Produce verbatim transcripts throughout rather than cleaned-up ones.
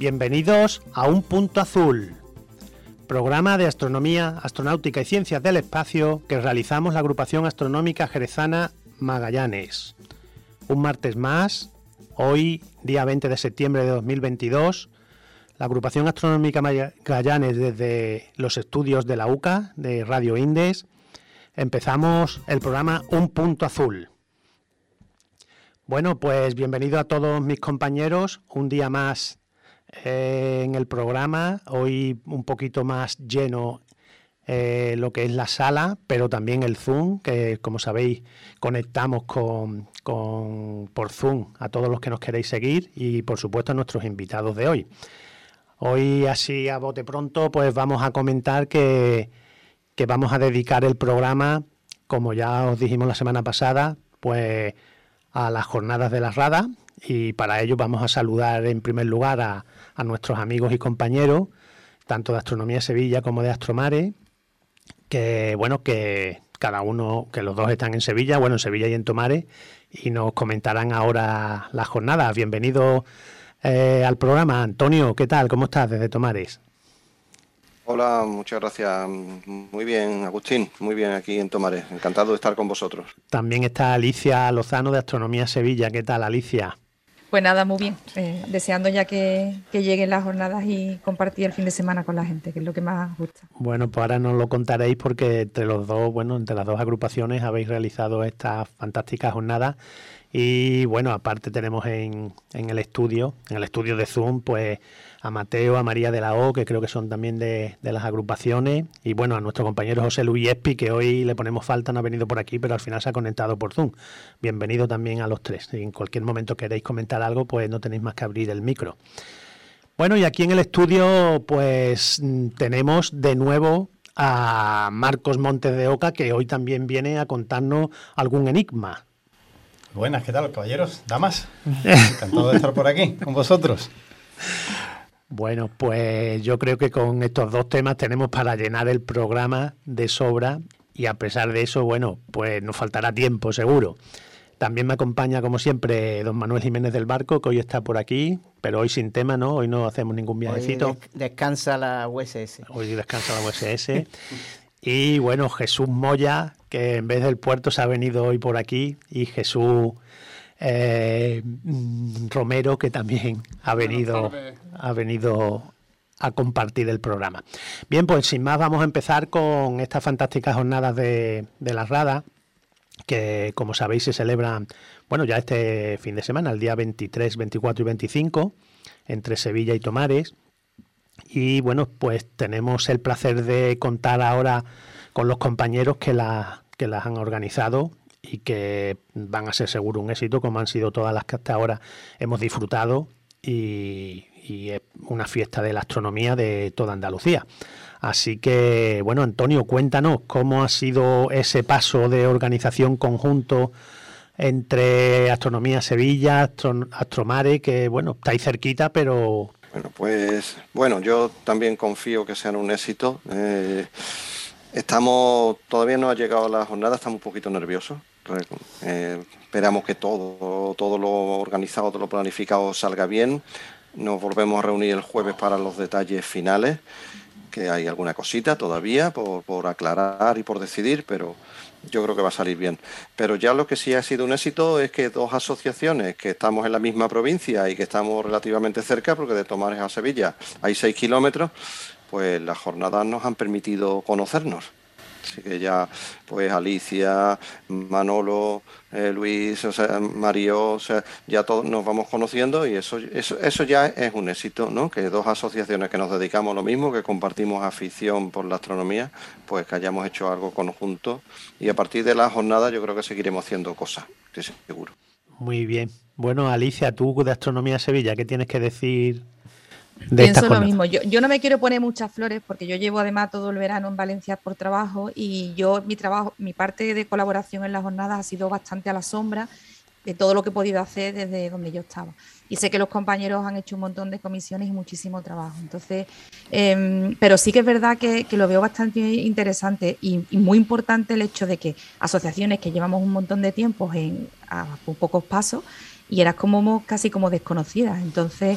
Bienvenidos a Un Punto Azul, programa de astronomía, astronáutica y ciencias del espacio que realizamos la agrupación astronómica jerezana Magallanes. Un martes más, hoy día veinte de septiembre de dos mil veintidós, la agrupación astronómica Magallanes desde los estudios de la U C A, de Radio Indes, empezamos el programa Un Punto Azul. Bueno, pues bienvenido a todos mis compañeros, un día más eh, en el programa, hoy un poquito más lleno eh, lo que es la sala, pero también el Zoom, que como sabéis conectamos con, con por Zoom a todos los que nos queréis seguir y por supuesto a nuestros invitados de hoy. Hoy así a bote pronto pues vamos a comentar que, que vamos a dedicar el programa, como ya os dijimos la semana pasada, pues a las jornadas de la Rada, y para ello vamos a saludar en primer lugar a, a nuestros amigos y compañeros, tanto de Astronomía Sevilla como de Astromare, que bueno, que cada uno, que los dos están en Sevilla, bueno, en Sevilla y en Tomare, y nos comentarán ahora las jornadas. Bienvenido eh, al programa. Antonio, ¿qué tal? ¿Cómo estás desde Tomares? Hola, muchas gracias. Muy bien, Agustín, muy bien aquí en Tomares. Encantado de estar con vosotros. También está Alicia Lozano de Astronomía Sevilla. ¿Qué tal, Alicia? Pues nada, muy bien. Eh, deseando ya que, que lleguen las jornadas y compartir el fin de semana con la gente, que es lo que más gusta. Bueno, pues ahora nos lo contaréis porque entre los dos, bueno, entre las dos agrupaciones habéis realizado estas fantásticas jornadas. Y bueno, aparte tenemos en, en el estudio, en el estudio de Zoom, pues a Mateo, a María de la O, que creo que son también de, de las agrupaciones, y bueno, a nuestro compañero José Luis Espi, que hoy le ponemos falta, no ha venido por aquí, pero al final se ha conectado por Zoom. Bienvenido también a los tres. Si en cualquier momento queréis comentar algo, pues no tenéis más que abrir el micro. Bueno, y aquí en el estudio, pues tenemos de nuevo a Marcos Montes de Oca, que hoy también viene a contarnos algún enigma. Buenas, ¿qué tal, caballeros? Damas, encantado de estar por aquí con vosotros. Bueno, pues yo creo que con estos dos temas tenemos para llenar el programa de sobra, y a pesar de eso, bueno, pues nos faltará tiempo seguro. También me acompaña, como siempre, don Manuel Jiménez del Barco, que hoy está por aquí, pero hoy sin tema, ¿no? Hoy no hacemos ningún viajecito. Hoy des- descansa la U S S. Hoy descansa la U S S. Y bueno, Jesús Moya, que en vez del puerto se ha venido hoy por aquí, y Jesús eh, Romero, que también ha venido, ha venido a compartir el programa. Bien, pues sin más vamos a empezar con estas fantásticas jornadas de, de la Rada, que como sabéis se celebran, bueno, ya este fin de semana, el día veintitrés, veinticuatro y veinticinco, entre Sevilla y Tomares. Y bueno, pues tenemos el placer de contar ahora con los compañeros que, la, que las han organizado y que van a ser seguro un éxito, como han sido todas las que hasta ahora hemos disfrutado, y, y es una fiesta de la astronomía de toda Andalucía. Así que, bueno, Antonio, cuéntanos cómo ha sido ese paso de organización conjunto entre Astronomía Sevilla, Astro, Astromare, que bueno, estáis cerquita, pero... Bueno, pues bueno, yo también confío que sean un éxito. Eh, estamos, todavía no ha llegado la jornada, estamos un poquito nerviosos. Eh, esperamos que todo, todo lo organizado, todo lo planificado salga bien. Nos volvemos a reunir el jueves para los detalles finales, que hay alguna cosita todavía por, por aclarar y por decidir, pero yo creo que va a salir bien. Pero ya lo que sí ha sido un éxito es que dos asociaciones que estamos en la misma provincia y que estamos relativamente cerca, porque de Tomares a Sevilla hay seis kilómetros, pues las jornadas nos han permitido conocernos. Así que ya, pues Alicia, Manolo, eh, Luis, o sea, Mario, o sea, ya todos nos vamos conociendo, y eso, eso, eso ya es un éxito, ¿no? Que dos asociaciones que nos dedicamos a lo mismo, que compartimos afición por la astronomía, pues que hayamos hecho algo conjunto, y a partir de la jornada yo creo que seguiremos haciendo cosas, estoy seguro. Muy bien. Bueno, Alicia, tú de Astronomía Sevilla, ¿qué tienes que decir de Pienso estas lo jornadas? mismo. Yo, yo no me quiero poner muchas flores porque yo llevo además todo el verano en Valencia por trabajo, y yo mi trabajo, mi parte de colaboración en las jornadas ha sido bastante a la sombra de todo lo que he podido hacer desde donde yo estaba. Y sé que los compañeros han hecho un montón de comisiones y muchísimo trabajo. Entonces, eh, pero sí que es verdad que, que lo veo bastante interesante y, y muy importante el hecho de que asociaciones que llevamos un montón de tiempo en, a pocos pasos, y eras como casi como desconocidas. Entonces,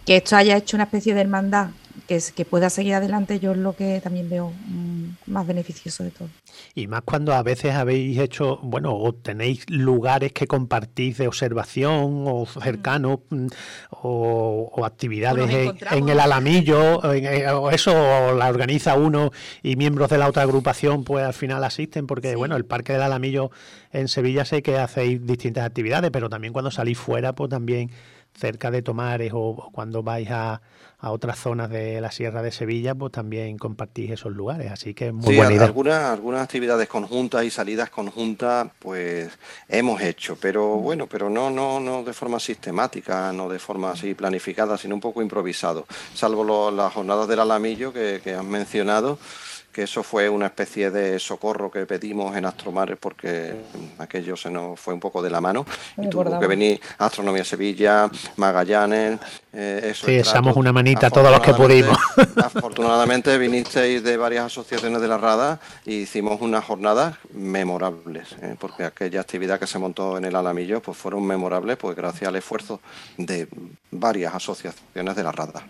que esto haya hecho una especie de hermandad que, es, que pueda seguir adelante, yo es lo que también veo mmm, más beneficioso de todo. Y más cuando a veces habéis hecho, bueno, o tenéis lugares que compartís de observación o cercanos, mm. o, o actividades en, en el Alamillo, o, en, o eso o la organiza uno y miembros de la otra agrupación pues al final asisten, porque sí. Bueno, el Parque del Alamillo en Sevilla sé que hacéis distintas actividades, pero también cuando salís fuera, pues también cerca de Tomares o cuando vais a, a otras zonas de la Sierra de Sevilla, pues también compartís esos lugares, así que es muy sí, buena idea. Algunas, algunas actividades conjuntas y salidas conjuntas pues hemos hecho, pero bueno, pero no, no, no de forma sistemática, no de forma así planificada, sino un poco improvisado, salvo lo, las jornadas del Alamillo que, que has mencionado, que eso fue una especie de socorro que pedimos en Astromares porque aquello se nos fue un poco de la mano y tuvo que venir Astronomía Sevilla, Magallanes, eh, eso. Sí, echamos una manita a todos los que pudimos. Afortunadamente vinisteis de varias asociaciones de la Rada y hicimos unas jornadas memorables, eh, porque aquella actividad que se montó en el Alamillo pues fueron memorables pues gracias al esfuerzo de varias asociaciones de la Rada.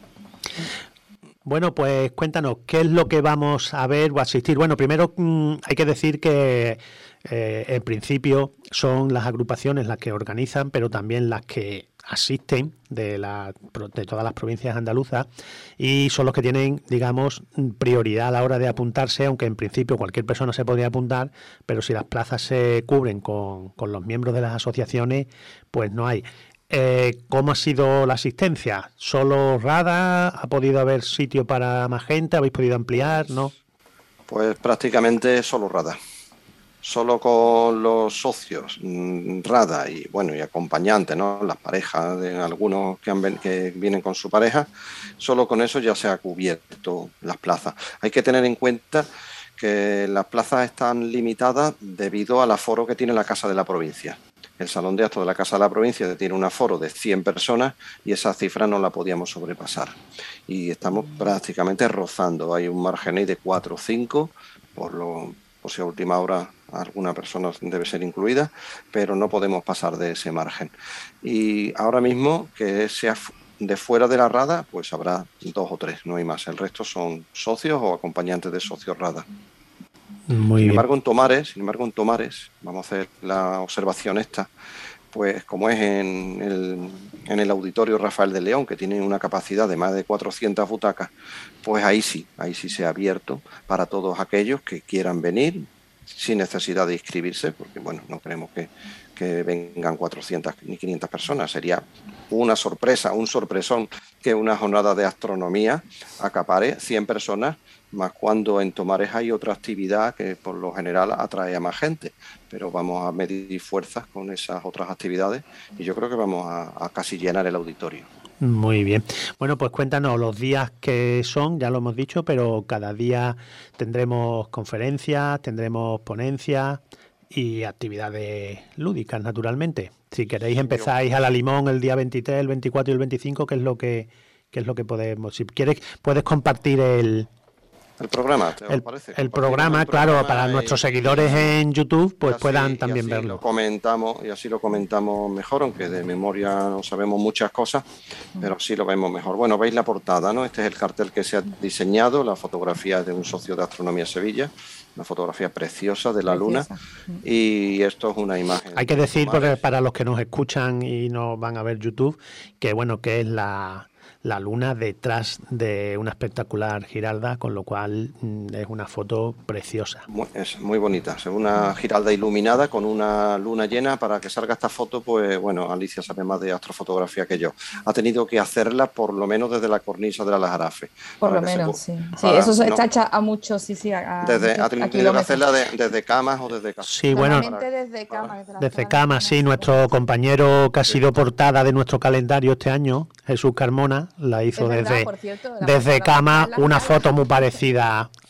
Bueno, pues cuéntanos, ¿qué es lo que vamos a ver o asistir? Bueno, primero mmm, hay que decir que eh, en principio son las agrupaciones las que organizan, pero también las que asisten de, la, de todas las provincias andaluzas y son los que tienen, digamos, prioridad a la hora de apuntarse, aunque en principio cualquier persona se podría apuntar, pero si las plazas se cubren con, con los miembros de las asociaciones, pues no hay. Eh, ¿Cómo ha sido la asistencia? ¿Solo Rada? ¿Ha podido haber sitio para más gente? ¿Habéis podido ampliar? ¿No? Pues prácticamente solo Rada. Solo con los socios, Rada y bueno y acompañantes, ¿no? Las parejas de algunos que, han, que vienen con su pareja, solo con eso ya se ha cubierto las plazas. Hay que tener en cuenta que las plazas están limitadas debido al aforo que tiene la Casa de la Provincia. El Salón de Actos de la Casa de la Provincia tiene un aforo de cien personas y esa cifra no la podíamos sobrepasar. Y estamos prácticamente rozando. Hay un margen ahí de cuatro o cinco, por, lo, por si a última hora alguna persona debe ser incluida, pero no podemos pasar de ese margen. Y ahora mismo que sea de fuera de la Rada, pues habrá dos o tres, no hay más. El resto son socios o acompañantes de socios Rada. Muy sin bien. embargo, en Tomares, sin embargo, en Tomares, vamos a hacer la observación esta, pues como es en el, en el Auditorio Rafael de León, que tiene una capacidad de más de cuatrocientas butacas, pues ahí sí, ahí sí se ha abierto para todos aquellos que quieran venir sin necesidad de inscribirse, porque bueno, no creemos que, que vengan cuatrocientas ni quinientas personas, sería una sorpresa, un sorpresón que una jornada de astronomía acapare cien personas, más cuando en Tomares hay otra actividad que por lo general atrae a más gente, pero vamos a medir fuerzas con esas otras actividades y yo creo que vamos a, a casi llenar el auditorio. Muy bien. Bueno, pues cuéntanos los días que son, ya lo hemos dicho, pero cada día tendremos conferencias, tendremos ponencias y actividades lúdicas, naturalmente. Si queréis empezáis a la Limón el día veintitrés, el veinticuatro y el veinticinco, que es lo que, que es lo que podemos. Si quieres, puedes compartir el El programa, ¿te el, parece? El programa, el claro, programa para y, nuestros seguidores y, en YouTube, pues así, puedan también y así verlo. Lo comentamos, y así lo comentamos mejor, aunque de memoria no sabemos muchas cosas, pero sí lo vemos mejor. Bueno, veis la portada, ¿no? Este es el cartel que se ha diseñado, la fotografía es de un socio de Astronomía Sevilla, una fotografía preciosa de la preciosa. Luna, y esto es una imagen. Hay que decir, porque para los que nos escuchan y no van a ver YouTube, que bueno, que es la... la luna detrás de una espectacular Giralda, con lo cual mmm, es una foto preciosa. Muy, es muy bonita, es una Giralda iluminada con una luna llena. Para que salga esta foto, pues bueno, Alicia sabe más de astrofotografía que yo. Ha tenido que hacerla por lo menos desde la cornisa del Aljarafe. Por lo menos, se, sí. Sí, para, eso se no, está hecha a muchos, sí, sí. A, desde, a ha tenido que hacerla de, desde camas o desde casa. Sí, bueno, desde camas. Desde, desde camas, sí. Nuestro compañero que ha sido sí. portada de nuestro calendario este año, Jesús Carmona, la hizo verdad, desde, cierto, desde cama, una foto muy parecida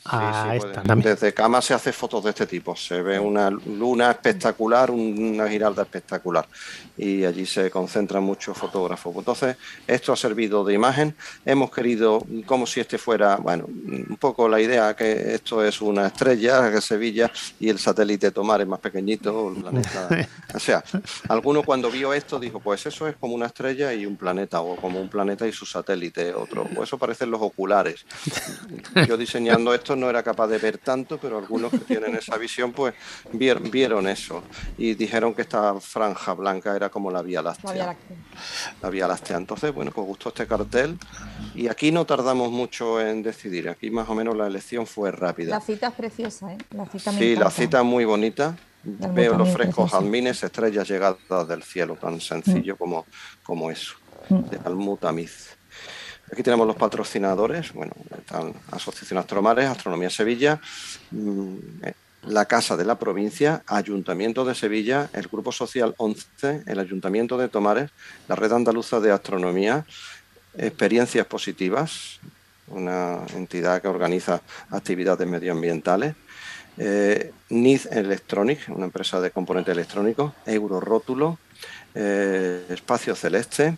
a sí, esta pues, también. desde cama se hace fotos de este tipo. Se ve una luna espectacular, una giralda espectacular. Y allí se concentran muchos fotógrafos. Entonces, esto ha servido de imagen. Hemos querido, como si este fuera, bueno, un poco la idea que esto es una estrella, que Sevilla, y el satélite Tomar es más pequeñito, el planeta. O sea, alguno cuando vio esto dijo, pues eso es como una estrella y un planeta, o como un planeta y su satélite, otro. O eso parecen los oculares. Yo diseñando esto no era capaz de ver tanto, pero algunos que tienen esa visión pues vieron, vieron eso y dijeron que esta franja blanca era como la Vía Láctea. La Vía Láctea. La Vía Láctea. Entonces, bueno, pues gustó este cartel y aquí no tardamos mucho en decidir. Aquí más o menos la elección fue rápida. La cita es preciosa, ¿eh? La cita me Sí, encanta. la cita es muy bonita. El Veo los botánico frescos precioso. jazmines, estrellas llegadas del cielo, tan sencillo mm. como, como eso, mm. de Almutamiz. Aquí tenemos los patrocinadores, bueno, están Asociación Astromares, Astronomía Sevilla, la Casa de la Provincia, Ayuntamiento de Sevilla, el Grupo Social once, el Ayuntamiento de Tomares, la Red Andaluza de Astronomía, Experiencias Positivas, una entidad que organiza actividades medioambientales, eh, N I D Electronic, una empresa de componentes electrónicos, Eurorótulo, eh, Espacio Celeste.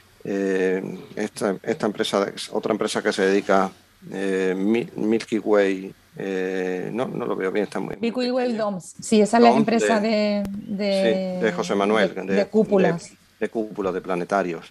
Eh, esta, esta empresa es otra empresa que se dedica eh, Milky Way, eh, no, no lo veo bien, está muy Milky Way Domes, sí, esa es la empresa de, de, sí, de José Manuel, de, de, de cúpulas, de, de cúpulas, de planetarios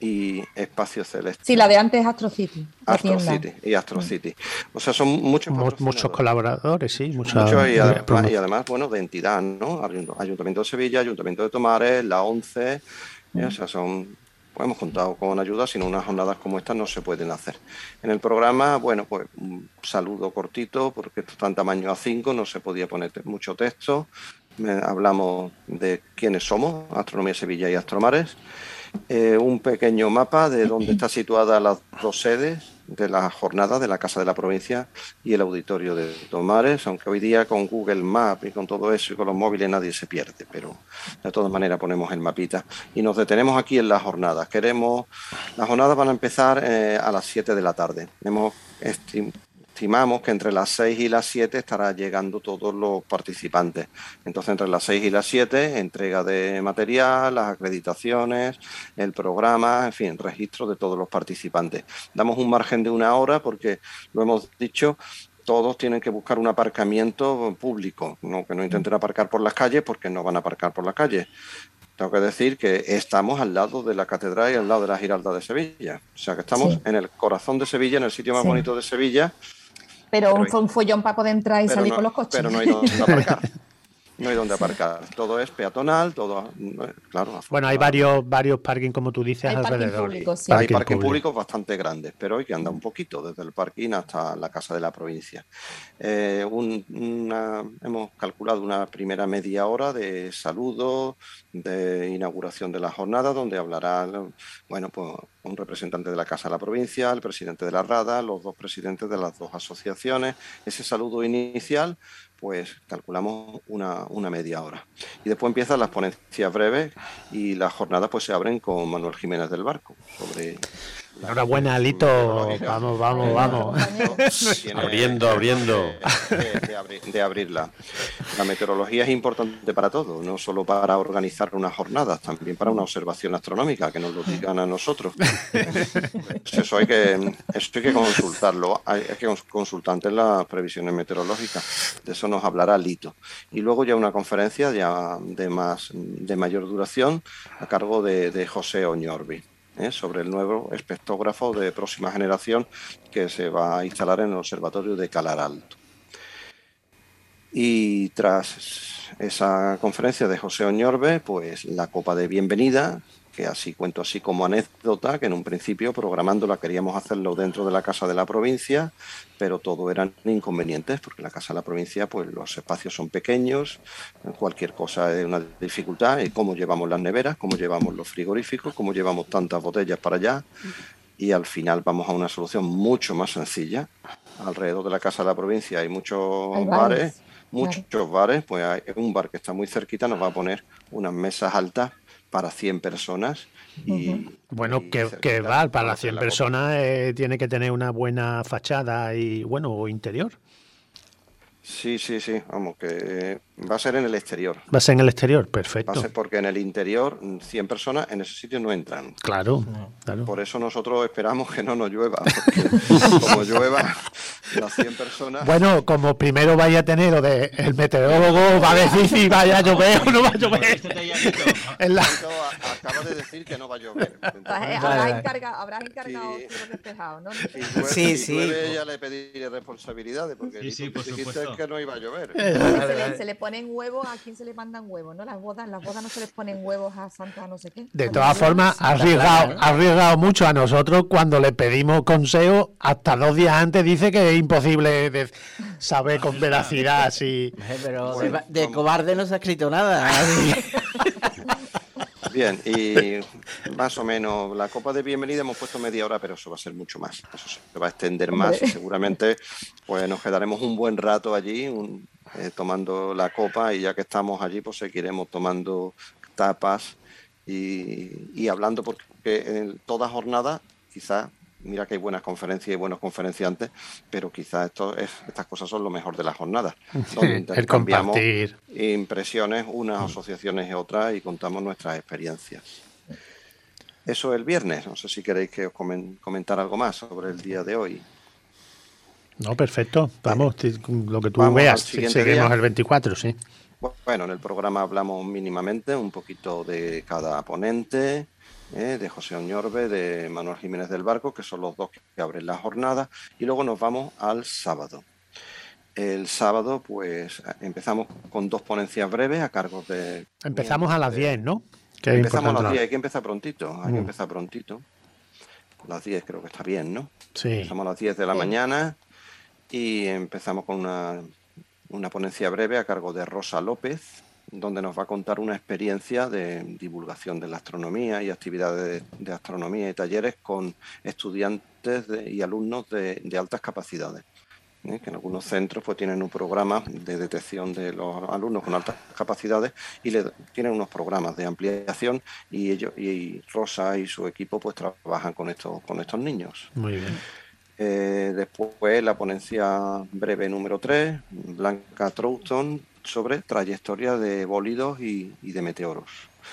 y Espacio Celeste. Sí, la de antes Astrocity. Astrocity y Astrocity. O sea, son muchos muchos colaboradores, sí, muchos, muchos y, además, y además, bueno, de entidad, ¿no? Ayuntamiento de Sevilla, Ayuntamiento de Tomares, la once, mm. o sea, son Pues hemos contado con ayuda, sino unas jornadas como estas no se pueden hacer. En el programa, bueno, pues un saludo cortito, porque esto está en tamaño A cinco, no se podía poner mucho texto. Me, hablamos de quiénes somos, Astronomía Sevilla y Astromares. Eh, un pequeño mapa de dónde están situadas las dos sedes de la jornada de la Casa de la Provincia y el Auditorio de Tomares, aunque hoy día con Google Maps y con todo eso y con los móviles nadie se pierde, pero de todas maneras ponemos el mapita y nos detenemos aquí en las jornadas. Queremos, las jornadas van a empezar eh, a las siete de la tarde. Hemos estim Estimamos que entre las seis y las siete estará llegando todos los participantes. Entonces, entre las seis y las siete, entrega de material, las acreditaciones, el programa, en fin, registro de todos los participantes. Damos un margen de una hora porque, lo hemos dicho, todos tienen que buscar un aparcamiento público, no que no intenten aparcar por las calles porque no van a aparcar por las calles. Tengo que decir que estamos al lado de la catedral y al lado de la Giralda de Sevilla. O sea, que estamos sí. en el corazón de Sevilla, en el sitio más sí. bonito de Sevilla. Pero, pero un follón para poder entrar y salir no, con los coches. Pero no hay donde aparcar. No hay donde aparcar. Todo es peatonal, todo, claro. Bueno, hay varios varios parking, como tú dices, hay alrededor. Público, sí. Hay parking públicos bastante grandes, pero hay que andar un poquito, desde el parking hasta la Casa de la Provincia. Eh, un, una, hemos calculado una primera media hora de saludos, de inauguración de la jornada, donde hablará, bueno, pues un representante de la Casa de la Provincia, el presidente de la Rada, los dos presidentes de las dos asociaciones. Ese saludo inicial, pues calculamos una, una media hora. Y después empiezan las ponencias breves y las jornadas pues se abren con Manuel Jiménez del Barco sobre... Enhorabuena, Alito. Vamos, vamos, vamos. Abriendo, abriendo. De, de, de, abrir, de abrirla. La meteorología es importante para todo, no solo para organizar unas jornadas, también para una observación astronómica, que nos lo digan a nosotros. Eso hay que, eso hay que consultarlo, hay que consultar antes las previsiones meteorológicas. De eso nos hablará Alito. Y luego ya una conferencia ya de, más, de mayor duración a cargo de, de José Oñorbi. ¿Eh? Sobre el nuevo espectógrafo de próxima generación que se va a instalar en el observatorio de Calar Alto. Y tras esa conferencia de José Oñorbe, pues la copa de bienvenida, que así cuento así como anécdota, que en un principio programándola queríamos hacerlo dentro de la Casa de la Provincia, pero todo eran inconvenientes, porque la Casa de la Provincia, pues los espacios son pequeños, cualquier cosa es una dificultad, y cómo llevamos las neveras, cómo llevamos los frigoríficos, cómo llevamos tantas botellas para allá, y al final vamos a una solución mucho más sencilla. Alrededor de la Casa de la Provincia hay muchos hay bares, bares, muchos claro. bares, pues hay un bar que está muy cerquita, nos va a poner unas mesas altas para cien personas. Y, uh-huh. Bueno, y que, que va, para las cien personas eh, tiene que tener una buena fachada y, bueno, interior. Sí, sí, sí, vamos, que va a ser en el exterior. Va a ser en el exterior, perfecto. Va a ser porque en el interior cien personas en ese sitio no entran. Claro, claro. Por eso nosotros esperamos que no nos llueva, porque como llueva, las cien personas... Bueno, como primero vaya a tener, o de, el meteorólogo va a decir si vaya a llover o no va a llover. En la... Acaba de decir que no va a llover. Entonces, Habrás encargado, habrás encargado Sí. cielos despejados, ¿no? si llueve, Sí, si sí. llueve, ya le pediré responsabilidades, porque Sí, sí, tú por dijiste supuesto. que no iba a llover. Se le, se le ponen huevos, ¿a quién se le mandan huevos? ¿No? Las bodas, las bodas no se les ponen huevos a Santa no sé qué. De A todas María. formas, ha arriesgado, ha arriesgado mucho a nosotros cuando le pedimos consejo. Hasta dos días antes dice que es imposible de saber con veracidad si... Eh, Pero Bueno, de, de vamos. cobarde no se ha escrito nada. Bien, y más o menos la copa de bienvenida hemos puesto media hora, pero eso va a ser mucho más. Eso se va a extender más y seguramente pues nos quedaremos un buen rato allí un- eh, tomando la copa, y ya que estamos allí pues seguiremos tomando tapas y, y hablando, porque en toda jornada quizás, mira que hay buenas conferencias y buenos conferenciantes, pero quizás esto es, estas cosas son lo mejor de la jornada, donde El intercambiamos compartir. impresiones unas asociaciones y otras y contamos nuestras experiencias. Eso el viernes. No sé si queréis que os comen- comentar algo más sobre el día de hoy. No, perfecto. Vamos, ti- lo que tú Vamos al veas. siguiente Seguimos día. el veinticuatro, sí. Bueno, en el programa hablamos mínimamente un poquito de cada ponente, ¿eh? De José Oñorbe, de Manuel Jiménez del Barco, que son los dos que abren la jornada, y luego nos vamos al sábado. El sábado, pues empezamos con dos ponencias breves a cargo de... Empezamos a las de- diez, ¿no? Que es Empezamos a importante. las diez, hay que empezar prontito, hay que Mm. empezar prontito. Las diez creo que está bien, ¿no? Sí. Empezamos a las diez de la Sí. mañana y empezamos con una, una ponencia breve a cargo de Rosa López, donde nos va a contar una experiencia de divulgación de la astronomía y actividades de, de astronomía y talleres con estudiantes de- y alumnos de, de altas capacidades. ¿eh? Que en algunos centros pues tienen un programa de detección de los alumnos con altas capacidades y le tienen unos programas de ampliación, y ellos y Rosa y su equipo pues trabajan con estos con estos niños. Muy bien. Eh, después la ponencia breve número tres, Blanca Troughton, sobre trayectoria de bólidos y, y de meteoros.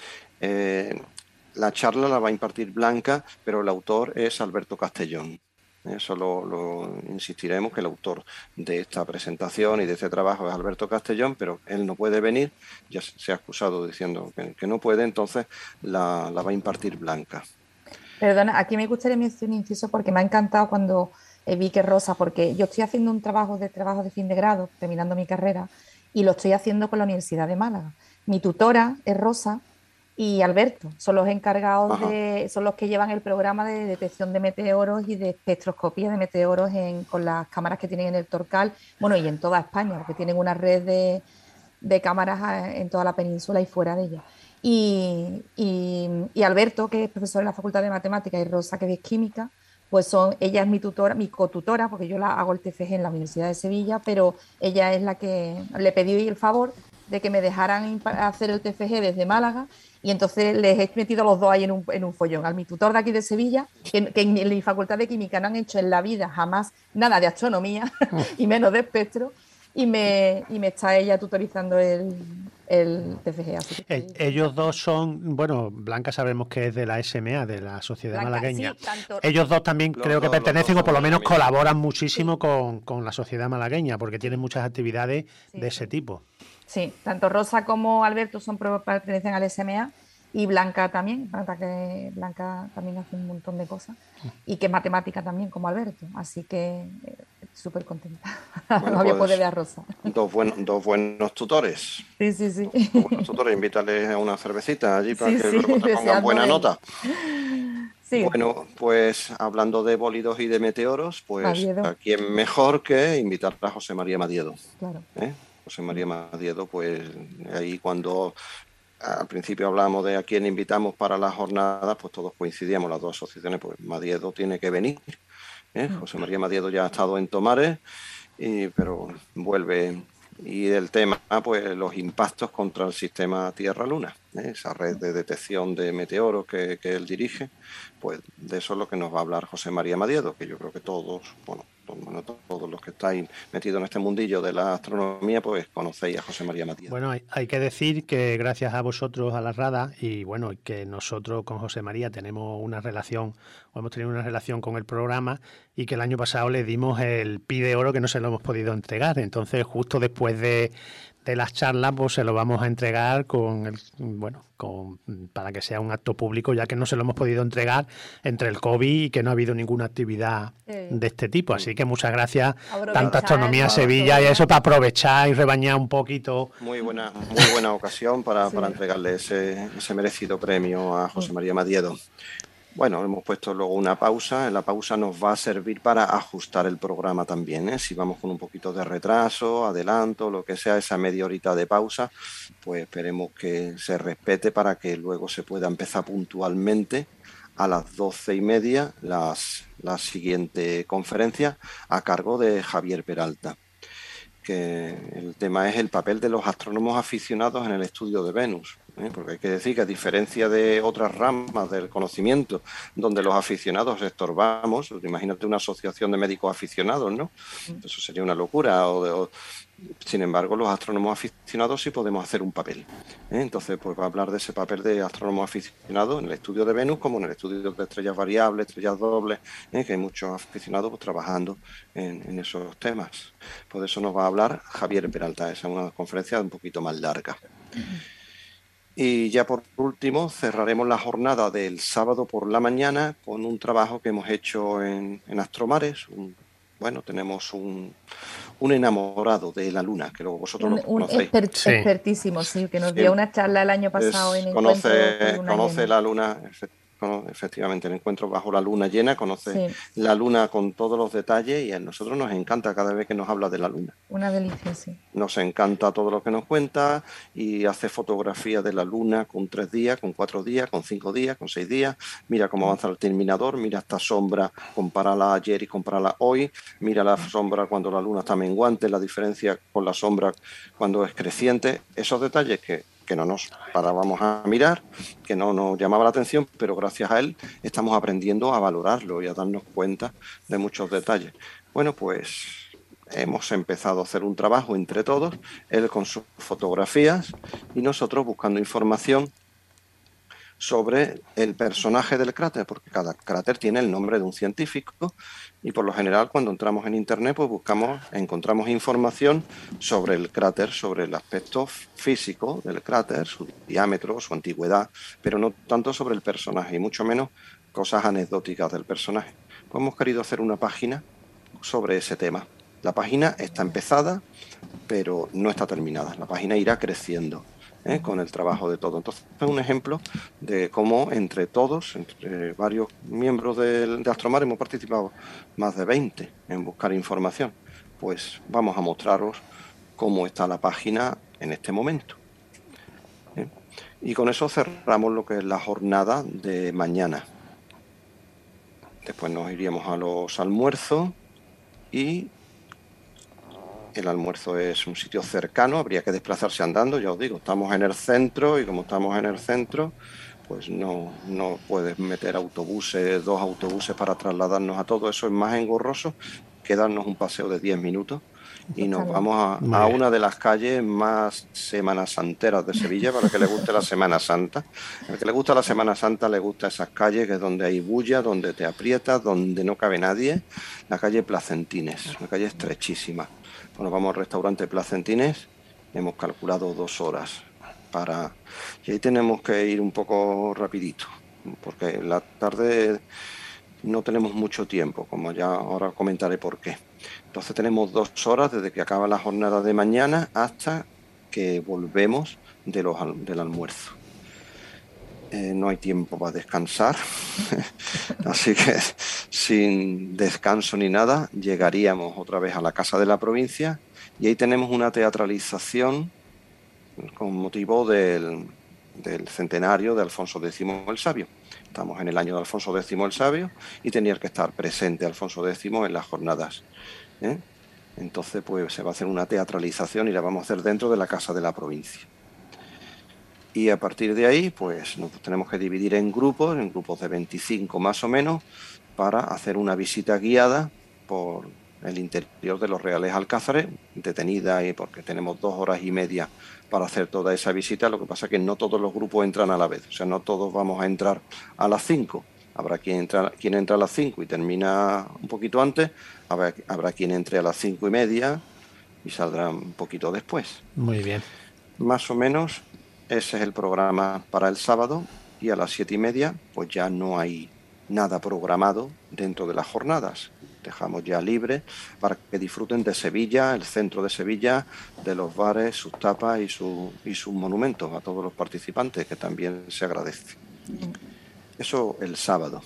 Eh, la charla la va a impartir Blanca, pero el autor es Alberto Castellón. Eso lo, lo insistiremos, que el autor de esta presentación y de este trabajo es Alberto Castellón, pero él no puede venir, ya se ha excusado diciendo que, que no puede, entonces la, la va a impartir Blanca. Perdona, aquí me gustaría mencionar un inciso porque me ha encantado cuando eh, vi que Rosa, porque yo estoy haciendo un trabajo de trabajo de fin de grado, terminando mi carrera, y lo estoy haciendo con la Universidad de Málaga. Mi tutora es Rosa y Alberto, son los encargados Ajá. de, son los que llevan el programa de detección de meteoros y de espectroscopía de meteoros en, con las cámaras que tienen en el Torcal, bueno, y en toda España, porque tienen una red de, de cámaras eh, en toda la península y fuera de ella. Y, y, y Alberto, que es profesor en la Facultad de Matemáticas, y Rosa, que es química, pues son, ella es mi tutora, mi cotutora, porque yo la hago el T F G en la Universidad de Sevilla, pero ella es la que le pedí el favor de que me dejaran hacer el T F G desde Málaga, y entonces les he metido a los dos ahí en un, en un follón. Al mi tutor de aquí de Sevilla, que, que en mi facultad de química no han hecho en la vida jamás nada de astronomía, y menos de espectro, y me, y me está ella tutorizando el, el T F G. Así que Eh, ellos dos son, bueno, Blanca sabemos que es de la S M A, de la Sociedad Blanca, Malagueña. sí, tanto- Ellos dos también Los creo que dos, los pertenecen, dos o por lo son menos amigos. colaboran muchísimo con, con la Sociedad Malagueña, porque tienen muchas actividades Sí, de ese sí. tipo. Sí, tanto Rosa como Alberto son pro- pertenecen al S M A, y Blanca también. Blanca, que Blanca también hace un montón de cosas, y que es matemática también como Alberto, así que eh, súper contenta. Bueno, no había pues, podido ver a Rosa. Dos, buen- dos buenos tutores. Sí, sí, sí. Dos buenos tutores, invítales a una cervecita allí para Sí, que sí, luego te pongan deseando buena verlo. nota. Sí. Bueno, pues hablando de bólidos y de meteoros, pues Madiedo. ¿a quién mejor que invitar a José María Madiedo? Claro. ¿eh? José María Madiedo, pues ahí cuando al principio hablamos de a quién invitamos para las jornadas, pues todos coincidíamos, las dos asociaciones, pues Madiedo tiene que venir. ¿eh? José María Madiedo ya ha estado en Tomares, y, pero vuelve. Y el tema, pues los impactos contra el sistema Tierra-Luna, ¿eh? Esa red de detección de meteoros que, que él dirige, pues de eso es lo que nos va a hablar José María Madiedo, que yo creo que todos, bueno, bueno, todos los que estáis metidos en este mundillo de la astronomía, pues conocéis a José María Matías. Bueno, hay, hay que decir que gracias a vosotros, a la Rada, y bueno, que nosotros con José María tenemos una relación, o hemos tenido una relación con el programa, y que el año pasado le dimos el Pi de Oro que no se lo hemos podido entregar. Entonces, justo después de, de las charlas, pues se lo vamos a entregar con el, bueno, con, para que sea un acto público, ya que no se lo hemos podido entregar entre el COVID y que no ha habido ninguna actividad sí. de este tipo. Así que muchas gracias, tanta Astronomía a Sevilla y eso, para aprovechar y rebañar un poquito. Muy buena, muy buena ocasión para, sí. para entregarle ese, ese merecido premio a José María Madiedo. Bueno, hemos puesto luego una pausa. En la pausa nos va a servir para ajustar el programa también, ¿eh? Si vamos con un poquito de retraso, adelanto, lo que sea, esa media horita de pausa, pues esperemos que se respete para que luego se pueda empezar puntualmente a las doce y media las, la siguiente conferencia a cargo de Javier Peralta. Que el tema es el papel de los astrónomos aficionados en el estudio de Venus, ¿eh? Porque hay que decir que a diferencia de otras ramas del conocimiento donde los aficionados estorbamos, imagínate una asociación de médicos aficionados, ¿no? Eso sería una locura. O de, o, sin embargo, los astrónomos aficionados sí podemos hacer un papel, ¿eh? Entonces, pues va a hablar de ese papel de astrónomos aficionados en el estudio de Venus como en el estudio de estrellas variables, estrellas dobles, ¿eh? Que hay muchos aficionados pues, trabajando en, en esos temas. Por eso nos va a hablar Javier Peralta. Esa es una conferencia un poquito más larga. Y ya por último cerraremos la jornada del sábado por la mañana con un trabajo que hemos hecho en, en Astromares. Un, bueno, tenemos un, un enamorado de la Luna, que luego vosotros un, lo conocéis. Un expert, sí. expertísimo, sí, que nos sí. dio una charla el año pasado es, en conoce, Encuentro Luna Conoce Llena. la Luna, efectivamente, el encuentro bajo la luna llena, conoce sí. la luna con todos los detalles y a nosotros nos encanta cada vez que nos habla de la luna. Una delicia, sí. Nos encanta todo lo que nos cuenta y hace fotografía de la luna con tres días, con cuatro días, con cinco días, con seis días. Mira cómo avanza el terminador, mira esta sombra, compárala ayer y compárala hoy. Mira la sombra cuando la luna está menguante, la diferencia con la sombra cuando es creciente. Esos detalles que que no nos parábamos a mirar, que no nos llamaba la atención, pero gracias a él estamos aprendiendo a valorarlo y a darnos cuenta de muchos detalles. Bueno, pues hemos empezado a hacer un trabajo entre todos, él con sus fotografías y nosotros buscando información sobre el personaje del cráter, porque cada cráter tiene el nombre de un científico y por lo general cuando entramos en internet pues buscamos, encontramos información sobre el cráter, sobre el aspecto físico del cráter, su diámetro, su antigüedad, pero no tanto sobre el personaje y mucho menos cosas anecdóticas del personaje. Pues hemos querido hacer una página sobre ese tema. La página está empezada, pero no está terminada. La página irá creciendo. ¿Eh? Con el trabajo de todo. Entonces es un ejemplo de cómo entre todos, entre varios miembros de, de Astromar, hemos participado más de veinte en buscar información. Pues vamos a mostraros cómo está la página en este momento. ¿Eh? Y con eso cerramos lo que es la jornada de mañana. Después nos iríamos a los almuerzos y el almuerzo es un sitio cercano, habría que desplazarse andando, ya os digo, estamos en el centro y como estamos en el centro, pues no, no puedes meter autobuses, dos autobuses para trasladarnos a todo, eso es más engorroso que darnos un paseo de diez minutos y nos vamos a, a una de las calles más semanasanteras de Sevilla para que le guste la Semana Santa. Al que le gusta la Semana Santa le gusta esas calles que es donde hay bulla, donde te aprietas, donde no cabe nadie, la calle Placentines, una calle estrechísima. Bueno, vamos al restaurante Placentines, hemos calculado dos horas para... Y ahí tenemos que ir un poco rapidito, porque en la tarde no tenemos mucho tiempo, como ya ahora comentaré por qué. Entonces tenemos dos horas desde que acaba la jornada de mañana hasta que volvemos de los, del almuerzo. Eh, no hay tiempo para descansar, así que sin descanso ni nada llegaríamos otra vez a la Casa de la Provincia y ahí tenemos una teatralización con motivo del, del centenario de Alfonso décimo el Sabio. Estamos en el año de Alfonso décimo el Sabio y tenía que estar presente Alfonso décimo en las jornadas, ¿eh? Entonces pues se va a hacer una teatralización y la vamos a hacer dentro de la Casa de la Provincia. Y a partir de ahí, pues nos tenemos que dividir en grupos, en grupos de veinticinco más o menos, para hacer una visita guiada por, el interior de los Reales Alcázares, detenida, y porque tenemos dos horas y media para hacer toda esa visita. Lo que pasa es que no todos los grupos entran a la vez, o sea, no todos vamos a entrar a las cinco. Habrá quien entra, quien entra a las cinco y termina un poquito antes, habrá, habrá quien entre a las cinco y media y saldrá un poquito después. Muy bien. Más o menos ese es el programa para el sábado, y a las siete y media pues ya no hay nada programado dentro de las jornadas. Dejamos ya libre para que disfruten de Sevilla, el centro de Sevilla, de los bares, sus tapas y, su, y sus monumentos a todos los participantes, que también se agradece. Eso el sábado.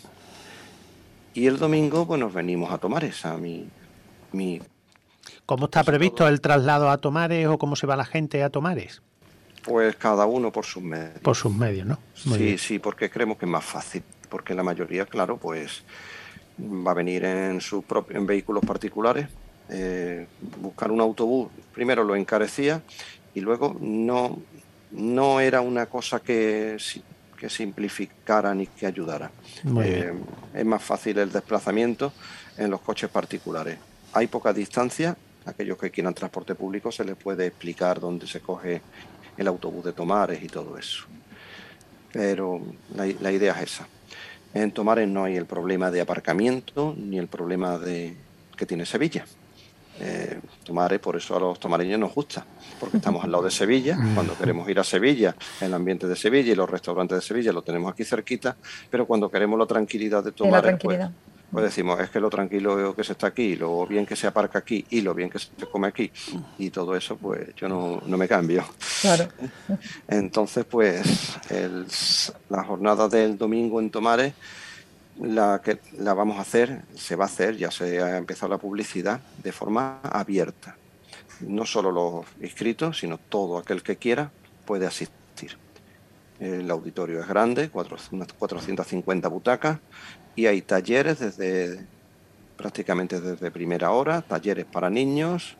Y el domingo pues nos venimos a Tomares, a mi... mi ¿Cómo está previsto el traslado a Tomares o cómo se va la gente a Tomares? Pues cada uno por sus medios. Por sus medios, ¿no? Muy sí, bien. sí, porque creemos que es más fácil, porque la mayoría, claro, pues va a venir en sus propios en vehículos particulares. Eh, buscar un autobús primero lo encarecía y luego no, no era una cosa que, que simplificara ni que ayudara. Muy eh, bien. Es más fácil el desplazamiento en los coches particulares. Hay poca distancia. Aquellos que quieran transporte público se les puede explicar dónde se coge el autobús de Tomares y todo eso. Pero la, la idea es esa. En Tomares no hay el problema de aparcamiento ni el problema de que tiene Sevilla. Eh, Tomares, por eso a los tomareños nos gusta, porque estamos al lado de Sevilla. Cuando queremos ir a Sevilla, el ambiente de Sevilla y los restaurantes de Sevilla lo tenemos aquí cerquita, pero cuando queremos la tranquilidad de Tomares, la tranquilidad. Pues, pues decimos, es que lo tranquilo que se está aquí, lo bien que se aparca aquí y lo bien que se come aquí y todo eso, pues yo no, no me cambio. Claro. Entonces, pues el, la jornada del domingo en Tomares, la que la vamos a hacer, se va a hacer, ya se ha empezado la publicidad, de forma abierta. No solo los inscritos, sino todo aquel que quiera puede asistir. El auditorio es grande, cuatrocientas cincuenta butacas, y hay talleres desde prácticamente desde primera hora, talleres para niños.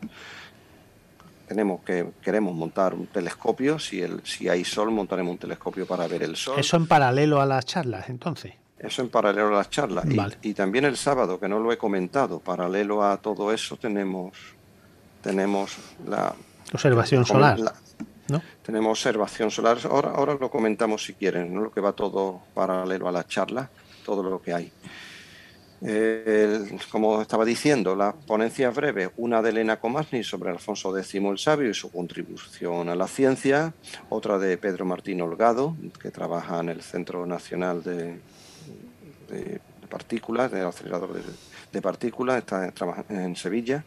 Tenemos que queremos montar un telescopio, si el si hay sol montaremos un telescopio para ver el sol. Eso en paralelo a las charlas, entonces. Eso en paralelo a las charlas. Vale. Y, y también el sábado, que no lo he comentado, paralelo a todo eso tenemos tenemos la observación la, solar, la, ¿no? Tenemos observación solar. Ahora, ahora lo comentamos si quieren, ¿no? Lo que va todo paralelo a las charlas, todo lo que hay. Eh, el, como estaba diciendo, las ponencias breves, una de Elena Comasni sobre Alfonso X el Sabio y su contribución a la ciencia, otra de Pedro Martín Holgado, que trabaja en el Centro Nacional de, de, de Partículas, del acelerador de, de partículas, está trabaja en Sevilla.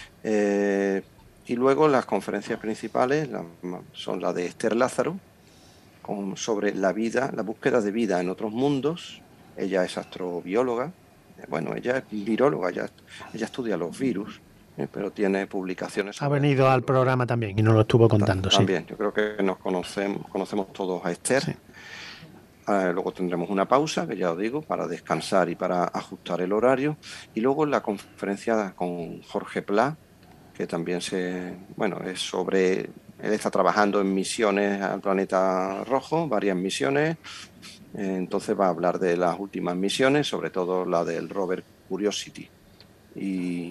Eh, y luego las conferencias principales la, son la de Esther Lázaro, con, sobre la vida, la búsqueda de vida en otros mundos. Ella es astrobióloga. Bueno, ella es viróloga, ella, ella estudia los virus, ¿eh? Pero tiene publicaciones. Ha venido al programa también y nos lo estuvo contando. También, sí. Yo creo que nos conocemos, conocemos todos a Esther. Sí. Uh, luego tendremos una pausa, que ya os digo, para descansar y para ajustar el horario. Y luego la conferencia con Jorge Pla, que también se, bueno, es sobre, él está trabajando en misiones al planeta rojo, varias misiones. Entonces va a hablar de las últimas misiones, sobre todo la del rover Curiosity. Y,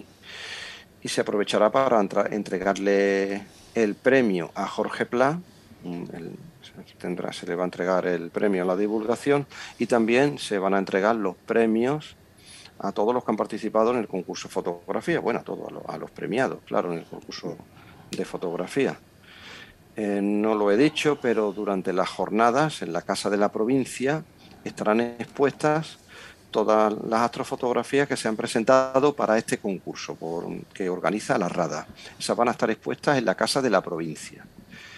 y se aprovechará para entra, entregarle el premio a Jorge Pla. El, tendrá, se le va a entregar el premio a la divulgación y también se van a entregar los premios a todos los que han participado en el concurso de fotografía. Bueno, a todos, a los, a los premiados, claro, en el concurso de fotografía. Eh, no lo he dicho, pero durante las jornadas en la Casa de la Provincia estarán expuestas todas las astrofotografías que se han presentado para este concurso por, que organiza la RADA. Esas van a estar expuestas en la Casa de la Provincia.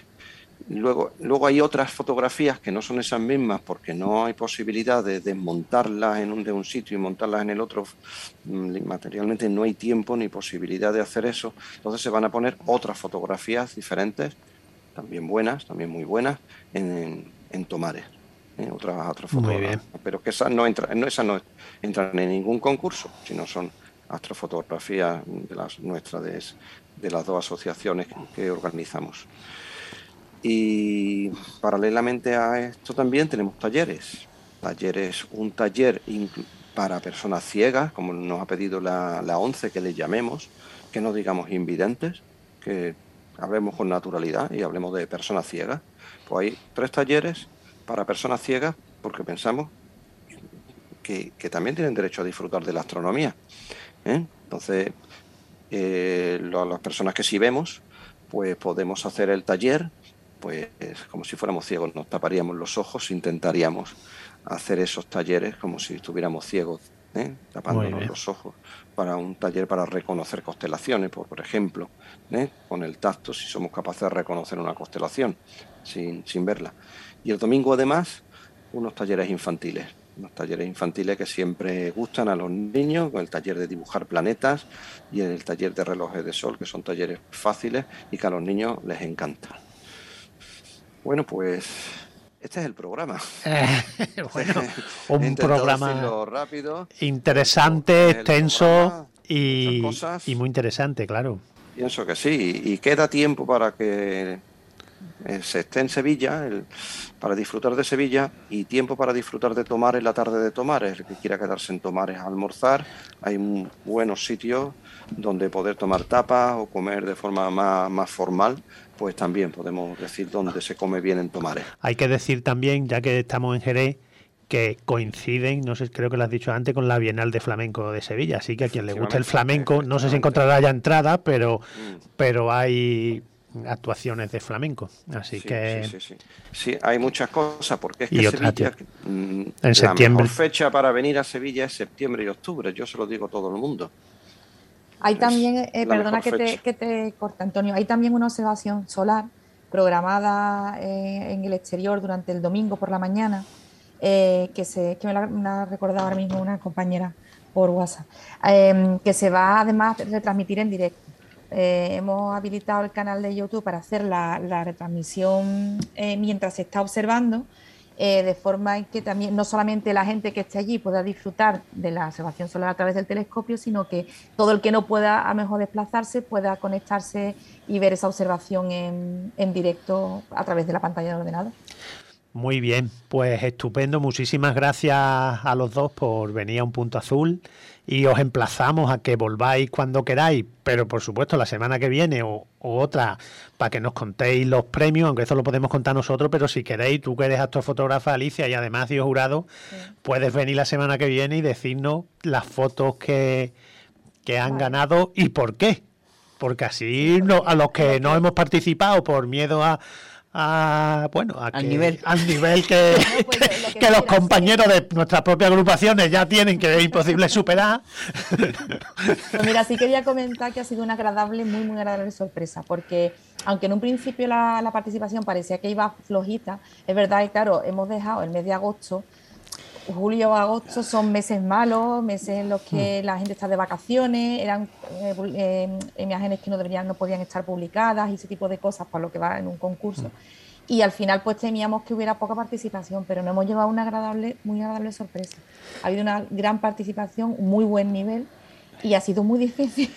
Luego, luego hay otras fotografías que no son esas mismas porque no hay posibilidad de desmontarlas en un, de un sitio y montarlas en el otro. Materialmente no hay tiempo ni posibilidad de hacer eso. Entonces se van a poner otras fotografías diferentes, también buenas, también muy buenas, en, en Tomares. ¿eh? Otras, otras fotografías. Pero que esas no, entra, no, esas no entran en ningún concurso, sino son astrofotografías de las nuestras, de, de las dos asociaciones que, que organizamos. Y paralelamente a esto también tenemos talleres. Talleres, un taller para personas ciegas, como nos ha pedido la, la ONCE que les llamemos, que no digamos invidentes, que hablemos con naturalidad y hablemos de personas ciegas. Pues hay tres talleres para personas ciegas porque pensamos que, que también tienen derecho a disfrutar de la astronomía, ¿eh? Entonces, eh, lo, las personas que sí vemos, pues podemos hacer el taller, pues como si fuéramos ciegos, nos taparíamos los ojos, intentaríamos hacer esos talleres como si estuviéramos ciegos, ¿eh? Tapándonos los ojos, para un taller para reconocer constelaciones, por, por ejemplo, ¿eh? Con el tacto, si somos capaces de reconocer una constelación sin, sin verla. Y el domingo, además, unos talleres infantiles, unos talleres infantiles que siempre gustan a los niños, con el taller de dibujar planetas y el taller de relojes de sol, que son talleres fáciles y que a los niños les encantan. Bueno, pues este es el programa. Eh, bueno, un programa rápido, interesante, extenso y, y muy interesante, claro. Pienso que sí, y queda tiempo para que se esté en Sevilla, el, para disfrutar de Sevilla, y tiempo para disfrutar de Tomares, la tarde de Tomares. El que quiera quedarse en Tomares a almorzar, hay buenos sitios donde poder tomar tapas o comer de forma más, más formal, pues también podemos decir dónde se come bien en Tomares. Hay que decir también, ya que estamos en Jerez, que coinciden, no sé, creo que lo has dicho antes, con la Bienal de Flamenco de Sevilla, así que a quien le guste el flamenco, no sé si encontrará ya entrada, pero, mm. pero hay actuaciones de flamenco, así sí, que sí, sí, sí. sí, hay muchas cosas, porque es que y Sevilla, mm, en la septiembre. mejor fecha para venir a Sevilla es septiembre y octubre, yo se lo digo a todo el mundo. Hay también, eh, perdona que te, que te corta, Antonio, hay también una observación solar programada eh, en el exterior durante el domingo por la mañana, eh, que, se, que me la, me la ha recordado ahora mismo una compañera por WhatsApp, eh, que se va además a retransmitir en directo. Eh, hemos habilitado el canal de YouTube para hacer la, la retransmisión eh, mientras se está observando, eh, de forma en que también no solamente la gente que esté allí pueda disfrutar de la observación solar a través del telescopio, sino que todo el que no pueda a lo mejor desplazarse pueda conectarse y ver esa observación en, en directo a través de la pantalla del ordenador. Muy bien, pues estupendo. Muchísimas gracias a los dos por venir a Un Punto Azul y os emplazamos a que volváis cuando queráis, pero por supuesto la semana que viene o, o otra, para que nos contéis los premios, aunque eso lo podemos contar nosotros, pero si queréis, tú que eres astrofotógrafa, Alicia, y además Dios jurado, sí. puedes venir la semana que viene y decirnos las fotos que, que han vale. ganado y por qué. Porque así no, a los que no hemos participado por miedo a... A, bueno, a al que, nivel, al nivel que, no, pues, que, que, que los compañeros sí. de nuestras propias agrupaciones ya tienen, que es imposible superar. Pues mira, sí quería comentar que ha sido una agradable, muy, muy agradable sorpresa, porque aunque en un principio la, la participación parecía que iba flojita, es verdad que, claro, hemos dejado el mes de agosto. Julio o agosto son meses malos, meses en los que mm. la gente está de vacaciones, eran eh, eh, imágenes que no deberían, no podían estar publicadas y ese tipo de cosas para lo que va en un concurso. Mm. Y al final pues temíamos que hubiera poca participación, pero nos hemos llevado una agradable, muy agradable sorpresa. Ha habido una gran participación, muy buen nivel. Y ha sido muy difícil,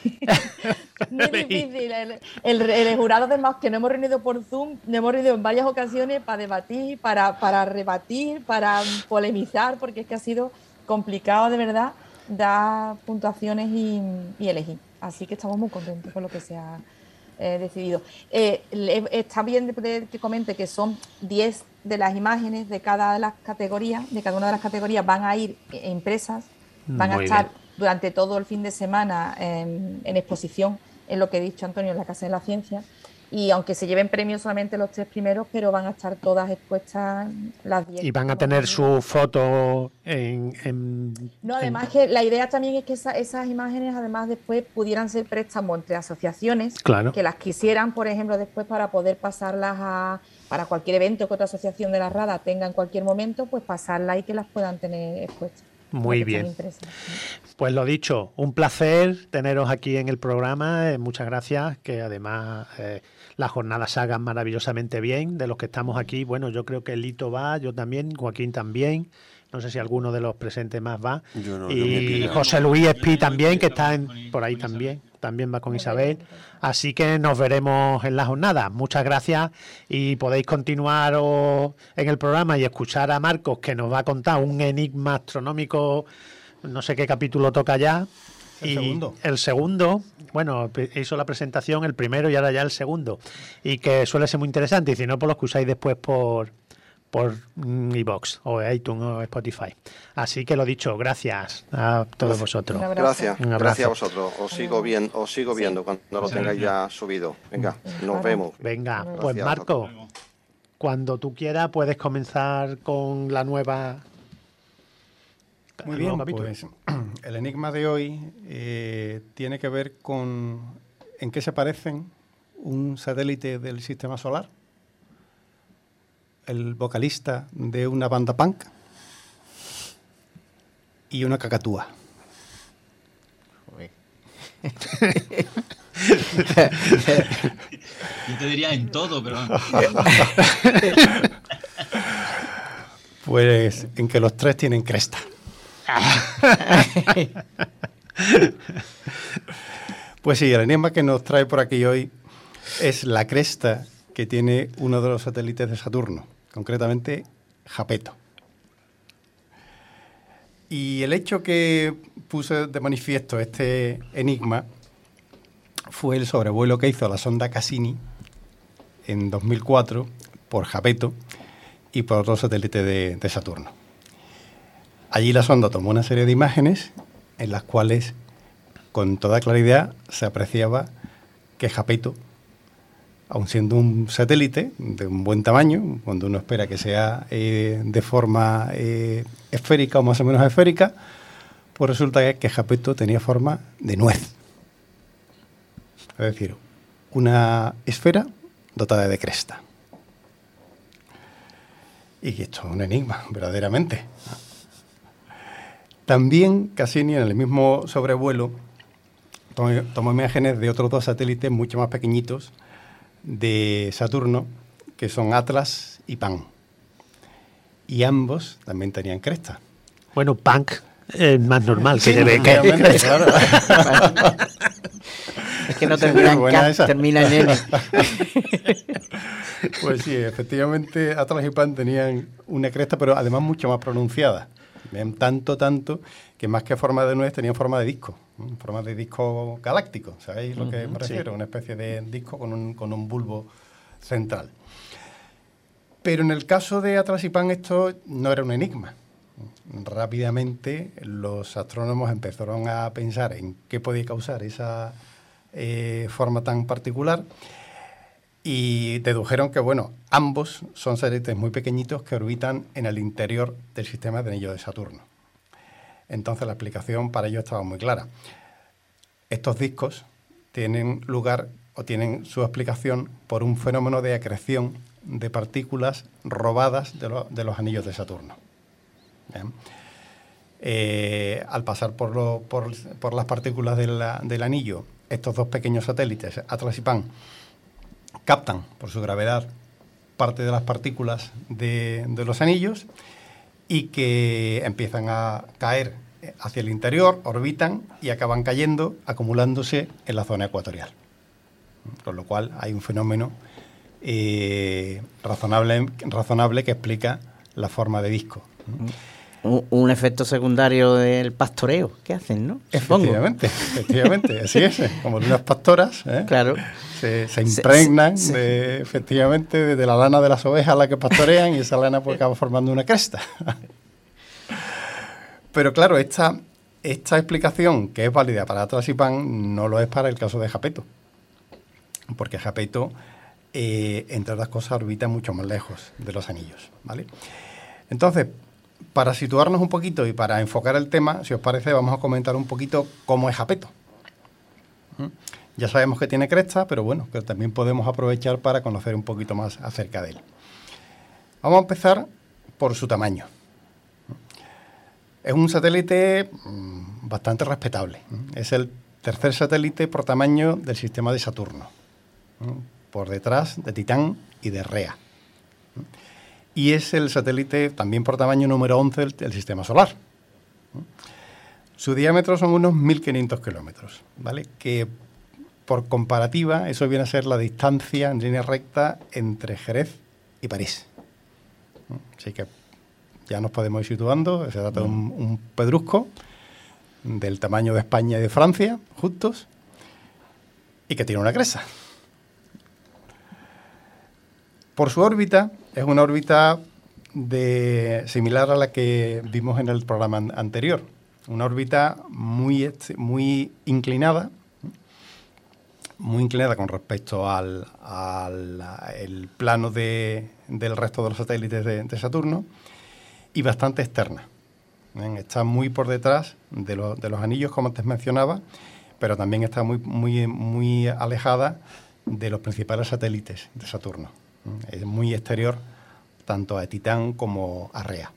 muy difícil. El, el, el jurado, además, que nos hemos reunido por Zoom, nos hemos reunido en varias ocasiones para debatir, para, para rebatir, para polemizar, porque es que ha sido complicado de verdad dar puntuaciones y, y elegir. Así que estamos muy contentos con lo que se ha eh, decidido. Eh, está bien de, de, que comente que son diez de las imágenes de cada de las categorías, de cada una de las categorías van a ir impresas, van muy a estar... Bien. durante todo el fin de semana en, en exposición, en lo que he dicho Antonio, en la Casa de la Ciencia, y aunque se lleven premios solamente los tres primeros, pero van a estar todas expuestas las diez. Y van a tener su foto en... en no, además en... que la idea también es que esa, esas imágenes además después pudieran ser préstamos entre asociaciones, claro. que las quisieran, por ejemplo, después para poder pasarlas a... para cualquier evento que otra asociación de la RADA tenga en cualquier momento, pues pasarlas y que las puedan tener expuestas. Muy bien. Pues lo dicho, un placer teneros aquí en el programa. Eh, muchas gracias, que además eh, las jornadas se hagan maravillosamente bien. De los que estamos aquí, bueno, yo creo que Lito va, yo también, Joaquín también. No sé si alguno de los presentes más va. Yo no, y yo José Luis Espí también, que está en, por ahí también. También va con Isabel. Así que nos veremos en la jornada. Muchas gracias y podéis continuar o, en el programa y escuchar a Marcos, que nos va a contar un enigma astronómico no sé qué capítulo toca ya. El y segundo. El segundo, bueno, hizo la presentación el primero y ahora ya el segundo. Y que suele ser muy interesante, y si no, pues los que usáis después por por iVoox o iTunes o Spotify. Así que lo dicho, gracias a todos vosotros. Un abrazo. Gracias, Un abrazo. gracias a vosotros. Os sigo viendo, os sigo viendo cuando lo tengáis ya subido. Venga, nos vemos. Venga, Gracias. pues Marco, cuando tú quieras puedes comenzar con la nueva... Muy el bien, nuevo capítulo. pues el enigma de hoy eh, tiene que ver con en qué se parecen un satélite del sistema solar, el vocalista de una banda punk y una cacatúa. Yo te diría en todo, pero... Pues en que los tres tienen cresta. Pues sí, el enigma que nos trae por aquí hoy es la cresta que tiene uno de los satélites de Saturno, concretamente Japeto. Y el hecho que puso de manifiesto este enigma fue el sobrevuelo que hizo la sonda Cassini en dos mil cuatro por Japeto y por otro satélite de, de Saturno. Allí la sonda tomó una serie de imágenes en las cuales con toda claridad se apreciaba que Japeto, aun siendo un satélite de un buen tamaño, cuando uno espera que sea eh, de forma eh, esférica o más o menos esférica, pues resulta que Japeto tenía forma de nuez. Es decir, una esfera dotada de cresta. Y esto es un enigma, verdaderamente. También Cassini, en el mismo sobrevuelo, tomó, tomó imágenes de otros dos satélites mucho más pequeñitos de Saturno, que son Atlas y Pan. Y ambos también tenían cresta. Bueno, punk es más normal que Sí, lleve que... efectivamente, claro. Es que no termina en Buena K, esa. termina en N. Pues sí, efectivamente Atlas y Pan tenían una cresta, pero además mucho más pronunciada. Bien, tanto, tanto, que más que forma de nuez tenían forma de disco, ¿no? Forma de disco galáctico, ¿sabéis lo que me refiero? sí. Una especie de disco con un, con un bulbo central. Pero en el caso de Atlas y Pan esto no era un enigma. Rápidamente los astrónomos empezaron a pensar en qué podía causar esa eh, forma tan particular y dedujeron que, bueno, ambos son satélites muy pequeñitos que orbitan en el interior del sistema de anillo de Saturno. Entonces la explicación para ello estaba muy clara. Estos discos tienen lugar o tienen su explicación por un fenómeno de acreción de partículas robadas de, lo, de los anillos de Saturno. Bien. Eh, al pasar por, lo, por, por las partículas de la, del anillo, estos dos pequeños satélites, Atlas y Pan, captan por su gravedad parte de las partículas de, de los anillos y que empiezan a caer hacia el interior, orbitan y acaban cayendo, acumulándose en la zona ecuatorial. Con lo cual hay un fenómeno eh, razonable, razonable que explica la forma de disco. Un, un efecto secundario del pastoreo que hacen, ¿no? Supongo. Efectivamente, efectivamente, así es. Como de unas pastoras, ¿eh? Claro. Se, se impregnan, Se- se- de, efectivamente, de, de la lana de las ovejas a la que pastorean y esa lana pues acaba formando una cresta. Pero claro, esta, esta explicación, que es válida para Atlas y Pan, no lo es para el caso de Japeto. Porque Japeto, eh, entre otras cosas, orbita mucho más lejos de los anillos, ¿vale? Entonces, para situarnos un poquito y para enfocar el tema, si os parece, vamos a comentar un poquito cómo es Japeto. ¿Mm? Ya sabemos que tiene cresta, pero bueno, que también podemos aprovechar para conocer un poquito más acerca de él. Vamos a empezar por su tamaño. Es un satélite mmm, bastante respetable. Es el tercer satélite por tamaño del sistema de Saturno, por detrás de Titán y de Rea. Y es el satélite también por tamaño número once del, del sistema solar. Su diámetro son unos mil quinientos kilómetros, ¿vale? Que por comparativa, eso viene a ser la distancia en línea recta entre Jerez y París. Así que ya nos podemos ir situando, se trata de un, un pedrusco del tamaño de España y de Francia, justos, y que tiene una cresta. Por su órbita, es una órbita de, similar a la que vimos en el programa an- anterior. Una órbita muy, muy inclinada, muy inclinada con respecto al, al el plano de, del resto de los satélites de, de Saturno, y bastante externa. ¿Ven? Está muy por detrás de, lo, de los anillos, como antes mencionaba, pero también está muy, muy, muy alejada de los principales satélites de Saturno. Es muy exterior tanto a Titán como a Rea.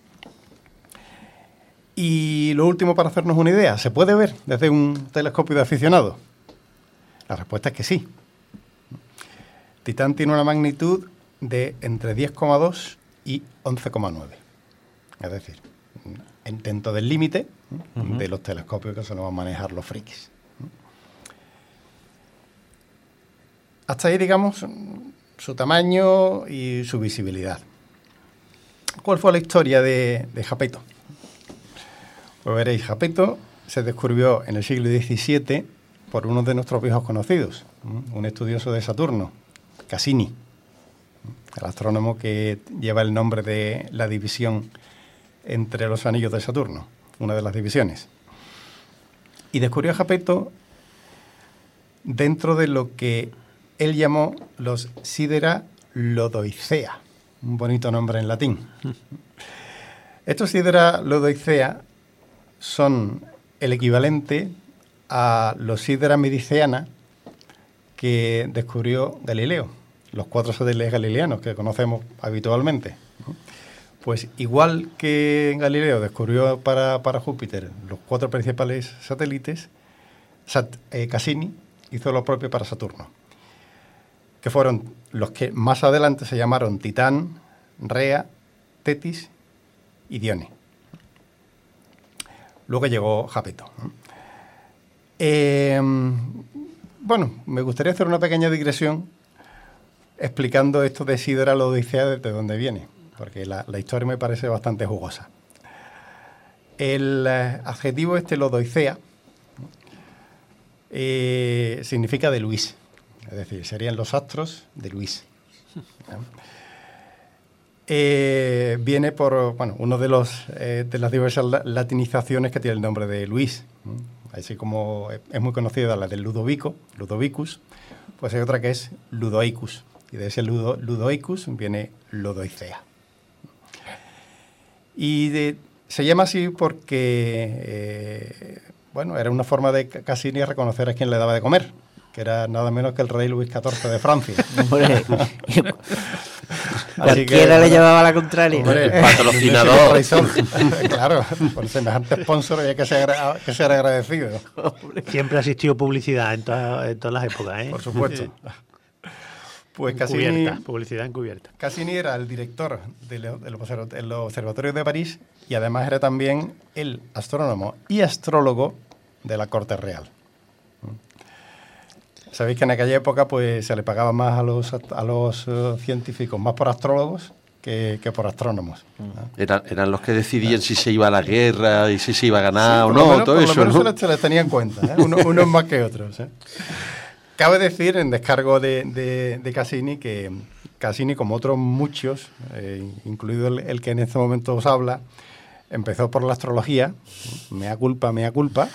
Y lo último, para hacernos una idea, ¿se puede ver desde un telescopio de aficionado? La respuesta es que sí. Titán tiene una magnitud de entre diez coma dos y once coma nueve. Es decir, dentro del límite uh-huh. de los telescopios que se nos van a manejar los frikis. Hasta ahí, digamos, su tamaño y su visibilidad. ¿Cuál fue la historia de, de Jápeto? Pues veréis, Jápeto se descubrió en el siglo diecisiete por uno de nuestros viejos conocidos, un estudioso de Saturno, Cassini, el astrónomo que lleva el nombre de la división entre los anillos de Saturno, una de las divisiones. Y descubrió a Jápeto dentro de lo que él llamó los Sidera Lodoicea, un bonito nombre en latín. Estos Sidera Lodoicea son el equivalente a los Sidera Mediceana que descubrió Galileo, los cuatro satélites galileanos que conocemos habitualmente. Pues igual que Galileo descubrió para, para Júpiter los cuatro principales satélites, Sat, eh, Cassini hizo lo propio para Saturno, que fueron los que más adelante se llamaron Titán, Rea, Tetis y Dione. Luego llegó Jápeto. Eh, bueno, me gustaría hacer una pequeña digresión explicando esto de Sidera Lodoicea, desde dónde viene, porque la, la historia me parece bastante jugosa. El eh, adjetivo este, Lodoicea, eh, significa de Luis, es decir, serían los astros de Luis. Eh, viene por, bueno, uno de los eh, de las diversas latinizaciones que tiene el nombre de Luis. Así como es muy conocida la del Ludovico, Ludovicus, pues hay otra que es Ludoicus, y de ese Ludo, Ludoicus viene Lodoicea. Y de, se llama así porque, eh, bueno, era una forma de Cassini reconocer a quien le daba de comer, que era nada menos que el rey Luis catorce de Francia. Hombre, así que, cualquiera le llevaba la contraria. Hombre, el patrocinador. Claro, por semejante sponsor hay que ser, que ser agradecido. Siempre ha existido publicidad en, toda, en todas las épocas, ¿eh? Por supuesto. Pues Cassini, encubierta, publicidad encubierta. Cassini era el director del de Observatorio de París y además era también el astrónomo y astrólogo de la corte real. Sabéis que en aquella época pues se le pagaba más a los, a los uh, científicos, más por astrólogos que, que por astrónomos. ¿no? Eran, eran los que decidían si se iba a la guerra y si se iba a ganar sí, o no, menos, todo por eso, lo menos ¿no? se, les, se les tenía en cuenta, ¿eh? Uno, unos más que otros. ¿eh? Cabe decir, en descargo de, de, de Cassini, que Cassini, como otros muchos, eh, incluido el, el que en este momento os habla, empezó por la astrología, mea culpa, mea culpa,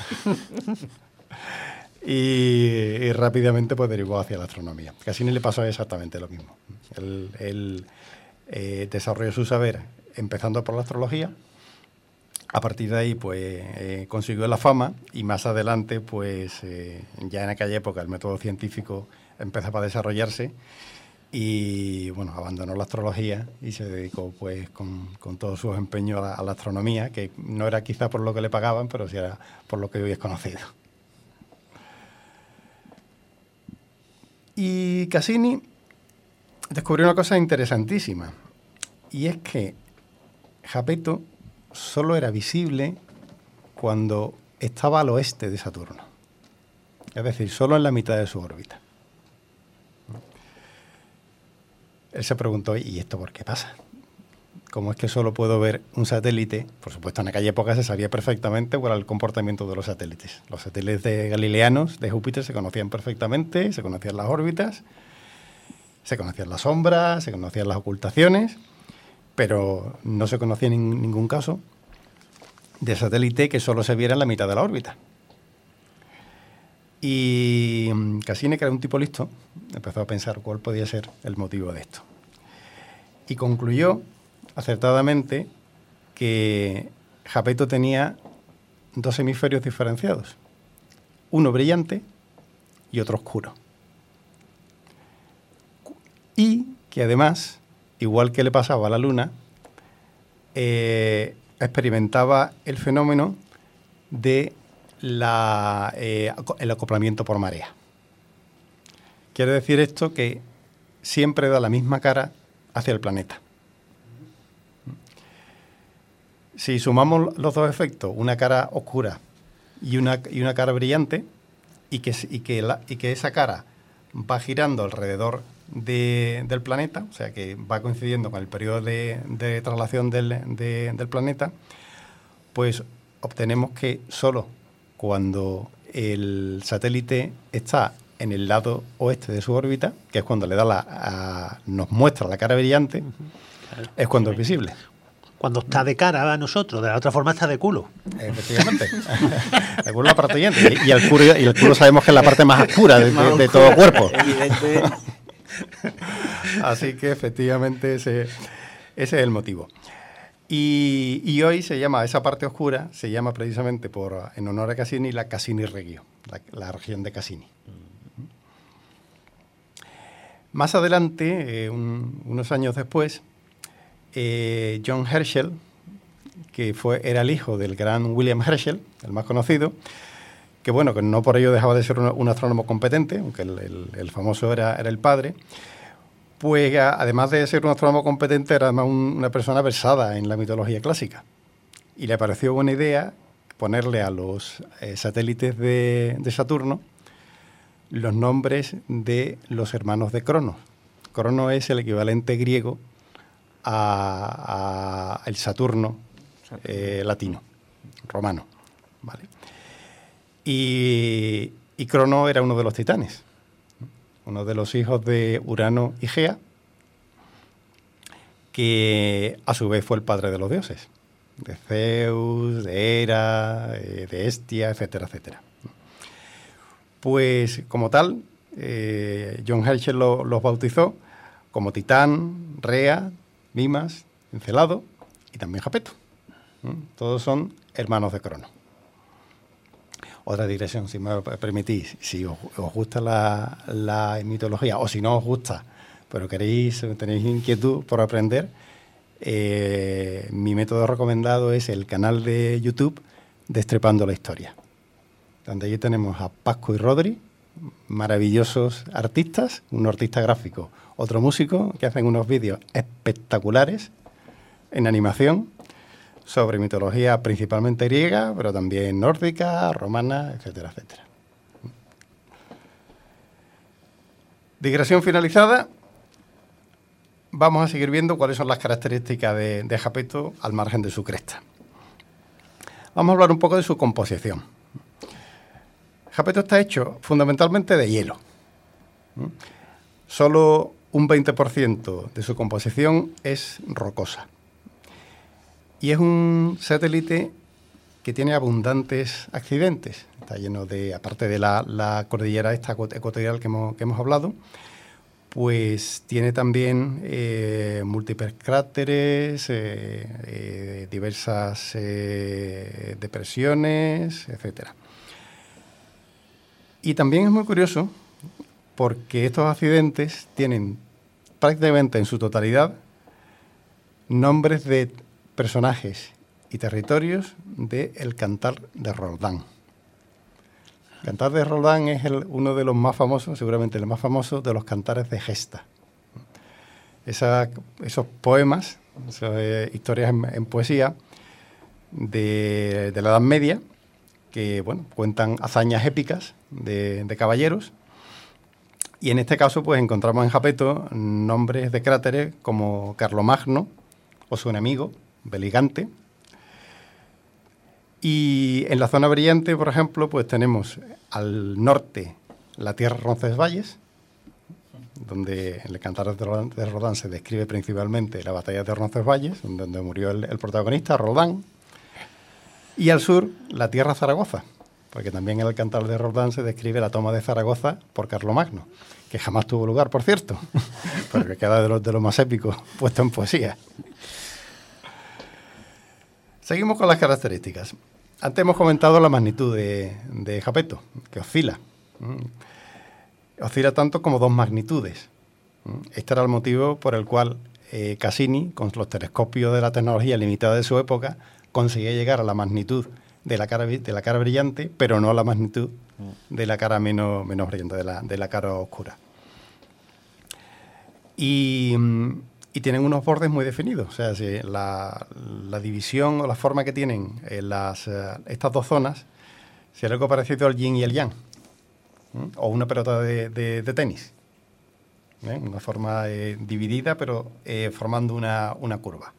y, y rápidamente pues derivó hacia la astronomía. Cassini le pasó exactamente lo mismo. Él, él eh, desarrolló su saber empezando por la astrología. A partir de ahí, pues, eh, consiguió la fama y más adelante, pues, eh, ya en aquella época el método científico empezaba a desarrollarse y, bueno, abandonó la astrología y se dedicó, pues, con, con todo su empeño a la, a la astronomía, que no era quizá por lo que le pagaban, pero sí era por lo que hoy es conocido. Y Cassini descubrió una cosa interesantísima, y es que Jápeto solo era visible cuando estaba al oeste de Saturno, es decir, solo en la mitad de su órbita. Él se preguntó, ¿y esto por qué pasa? como es que solo puedo ver un satélite, por supuesto en aquella época se sabía perfectamente cuál era el comportamiento de los satélites. Los satélites de galileanos de Júpiter se conocían perfectamente, se conocían las órbitas, se conocían las sombras, se conocían las ocultaciones, pero no se conocía en ningún caso de satélite que solo se viera en la mitad de la órbita. Y Cassini, que era un tipo listo, empezó a pensar cuál podía ser el motivo de esto. Y concluyó acertadamente que Jápeto tenía dos hemisferios diferenciados, uno brillante y otro oscuro. Y que además, igual que le pasaba a la Luna, eh, experimentaba el fenómeno de la, eh, el acoplamiento por marea. Quiere decir esto que siempre da la misma cara hacia el planeta. Si sumamos los dos efectos, una cara oscura y una, y una cara brillante, y que, y, que la, y que esa cara va girando alrededor de, del planeta, o sea que va coincidiendo con el periodo de, de traslación del, de, del planeta, pues obtenemos que solo cuando el satélite está en el lado oeste de su órbita, que es cuando le da la, a, nos muestra la cara brillante, claro, es cuando es visible. Cuando está de cara a nosotros, de la otra forma está de culo. Efectivamente. De culo la parte brillante. Y el culo, y el culo sabemos que es la parte más oscura de, de, de todo cuerpo. Evidente. Así que efectivamente ese, ese es el motivo. Y, y hoy se llama, esa parte oscura, se llama precisamente por, en honor a Cassini, la Cassini Regio, la, la región de Cassini. Más adelante, eh, un, unos años después, eh, John Herschel, que fue, era el hijo del gran William Herschel, el más conocido, que bueno, que no por ello dejaba de ser un, un astrónomo competente, aunque el, el, el famoso era, era el padre, pues además de ser un astrónomo competente, era además un, una persona versada en la mitología clásica. Y le pareció buena idea ponerle a los eh, satélites de, de Saturno los nombres de los hermanos de Cronos. Cronos es el equivalente griego a, a el Saturno eh, latino, romano, ¿vale? Y, y Cronos era uno de los titanes, uno de los hijos de Urano y Gea, que a su vez fue el padre de los dioses, de Zeus, de Hera, de Hestia, etcétera, etcétera. Pues como tal, eh, John Herschel lo, los bautizó como Titán, Rea, Mimas, Encelado y también Jápeto. ¿Mm? Todos son hermanos de Cronos. Otra digresión, si me permitís, si os, os gusta la, la mitología, o si no os gusta, pero queréis, tenéis inquietud por aprender, eh, mi método recomendado es el canal de YouTube Destripando la Historia, donde allí tenemos a Pascu y Rodri, maravillosos artistas, un artista gráfico, otro músico, que hacen unos vídeos espectaculares en animación, sobre mitología principalmente griega, pero también nórdica, romana, etcétera, etcétera. Digresión finalizada. Vamos a seguir viendo cuáles son las características de, de Jápeto al margen de su cresta. Vamos a hablar un poco de su composición. Jápeto está hecho fundamentalmente de hielo. Solo un veinte por ciento de su composición es rocosa. Y es un satélite que tiene abundantes accidentes. Está lleno de, aparte de la, la cordillera esta ecuatorial que hemos, que hemos hablado, pues tiene también eh, múltiples cráteres, eh, eh, diversas eh, depresiones, etcétera. Y también es muy curioso porque estos accidentes tienen prácticamente en su totalidad nombres de personajes y territorios de El Cantar de Roldán. El Cantar de Roldán es el, uno de los más famosos, seguramente el más famoso, de los cantares de gesta. Esa, esos poemas, esas eh, historias en, en poesía de, de la Edad Media, que bueno, cuentan hazañas épicas de, de caballeros. Y en este caso pues encontramos en Jápeto nombres de cráteres como Carlomagno o su enemigo, Beligante. Y en la zona brillante, por ejemplo, pues tenemos al norte la tierra Roncesvalles, donde en el Cantar de Roldán se describe principalmente la batalla de Roncesvalles, donde murió el, el protagonista, Roldán. Y al sur, la tierra Zaragoza, porque también en el Cantar de Roldán se describe la toma de Zaragoza por Carlomagno, que jamás tuvo lugar, por cierto, porque queda de los de los más épicos puesto en poesía. Seguimos con las características. Antes hemos comentado la magnitud de, de Japeto, que oscila. Oscila tanto como dos magnitudes. Este era el motivo por el cual eh, Cassini, con los telescopios de la tecnología limitada de su época, conseguía llegar a la magnitud de la cara, de la cara brillante, pero no a la magnitud de la cara menos, menos brillante, de la, de la cara oscura. Y, y tienen unos bordes muy definidos. O sea, si la, la división o la forma que tienen en las, uh, estas dos zonas sería algo parecido al yin y el yang, ¿eh? O una pelota de, de, de tenis. ¿Eh? Una forma eh, dividida, pero eh, formando una, una curva.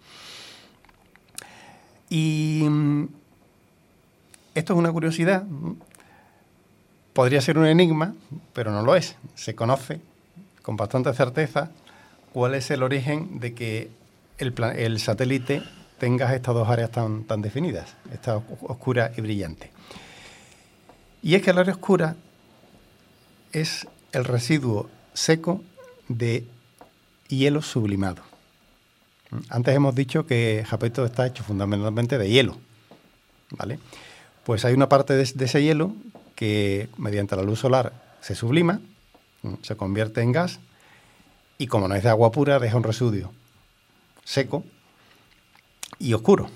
Y mm, esto es una curiosidad. Podría ser un enigma, pero no lo es. Se conoce con bastante certeza cuál es el origen de que el, plan, el satélite tenga estas dos áreas tan, tan definidas, esta oscura y brillante. Y es que el área oscura es el residuo seco de hielo sublimado. Antes hemos dicho que Japeto está hecho fundamentalmente de hielo, ¿vale? Pues hay una parte de, de ese hielo que mediante la luz solar se sublima, se convierte en gas y como no es de agua pura deja un residuo seco y oscuro.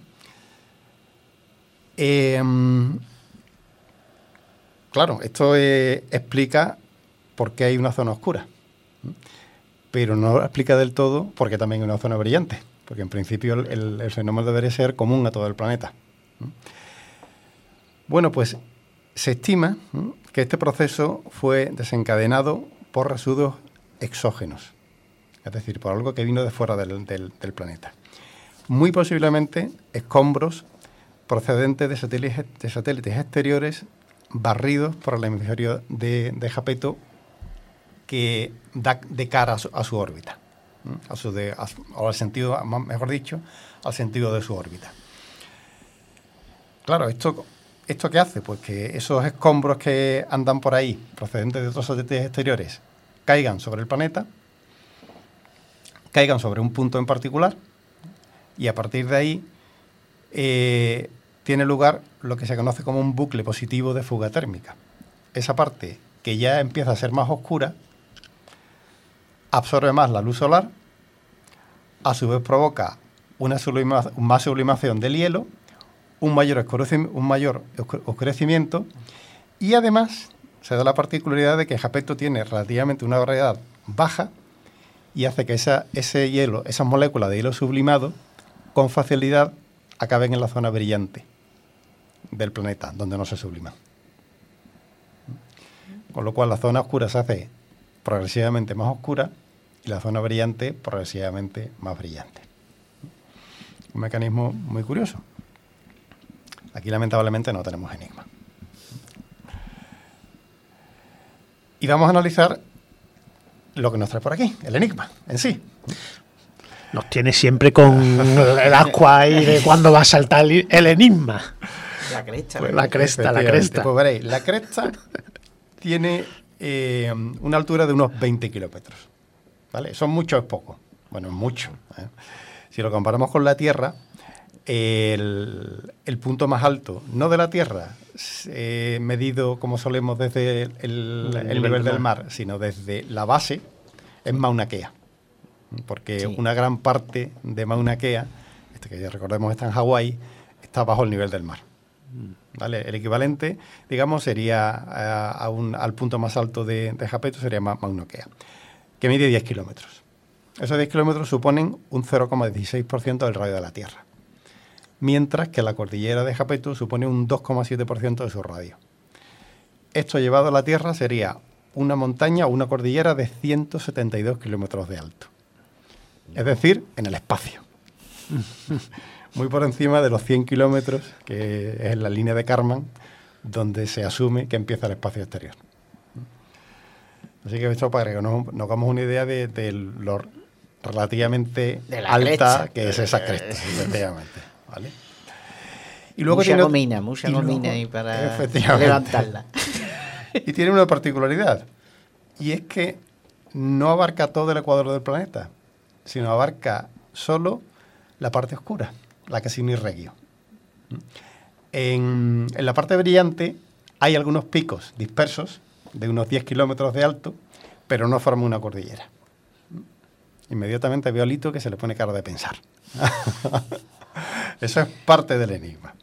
Eh, claro, esto eh, explica por qué hay una zona oscura, pero no explica del todo por qué también hay una zona brillante, porque en principio el, el fenómeno debería ser común a todo el planeta. Bueno, pues se estima que este proceso fue desencadenado por residuos exógenos, es decir, por algo que vino de fuera del, del, del planeta. Muy posiblemente escombros procedentes de satélites, de satélites exteriores barridos por el hemisferio de, de Japeto que da de cara a su, a su órbita, a su de, a, o al sentido, mejor dicho, al sentido de su órbita. Claro, esto, ¿esto qué hace? Pues que esos escombros que andan por ahí, procedentes de otros satélites exteriores, caigan sobre el planeta, caigan sobre un punto en particular, y a partir de ahí eh, tiene lugar lo que se conoce como un bucle positivo de fuga térmica. Esa parte que ya empieza a ser más oscura absorbe más la luz solar, a su vez provoca una sublima, más sublimación del hielo, un mayor, oscurecimiento, un mayor oscurecimiento y además se da la particularidad de que Japeto tiene relativamente una gravedad baja y hace que esa, ese hielo, esas moléculas de hielo sublimado con facilidad acaben en la zona brillante del planeta, donde no se subliman. Con lo cual la zona oscura se hace progresivamente más oscura y la zona brillante progresivamente más brillante. Un mecanismo muy curioso. Aquí lamentablemente no tenemos enigma. Y vamos a analizar lo que nos trae por aquí, el enigma en sí. Nos tiene siempre con el ascua ahí de cuándo va a saltar el enigma. La cresta. Pues la cresta, la cresta. Pues veréis, la cresta tiene eh, una altura de unos veinte kilómetros. ¿Vale? ¿Son mucho o es poco? Bueno, es mucho. ¿eh? Si lo comparamos con la Tierra, el, el punto más alto, no de la Tierra, eh, medido como solemos desde el, el, el, el nivel del mar, sino desde la base, es Mauna Kea. Porque sí. Una gran parte de Mauna Kea, este que ya recordemos está en Hawái, está bajo el nivel del mar. ¿Vale? El equivalente, digamos, sería a, a un, al punto más alto de, de Japeto, sería Mauna Kea, que mide diez kilómetros. Esos diez kilómetros suponen un cero coma dieciséis por ciento del radio de la Tierra, mientras que la cordillera de Japeto supone un dos coma siete por ciento de su radio. Esto llevado a la Tierra sería una montaña o una cordillera de ciento setenta y dos kilómetros de alto. Es decir, en el espacio. Muy por encima de los cien kilómetros, que es la línea de Kármán, donde se asume que empieza el espacio exterior. Así que esto para que nos, nos hagamos una idea de, de lo relativamente de la alta cresta. que es esa cresta, efectivamente. ¿Vale? Y luego mucha tiene, gomina, mucha y luego, gomina ahí para efectivamente, levantarla. Y tiene una particularidad, y es que no abarca todo el ecuador del planeta, sino abarca solo la parte oscura, la Cassini Regio. En, en la parte brillante hay algunos picos dispersos de unos diez kilómetros de alto, pero no forma una cordillera. Inmediatamente veo a Lito que se le pone cara de pensar. Eso es parte del enigma.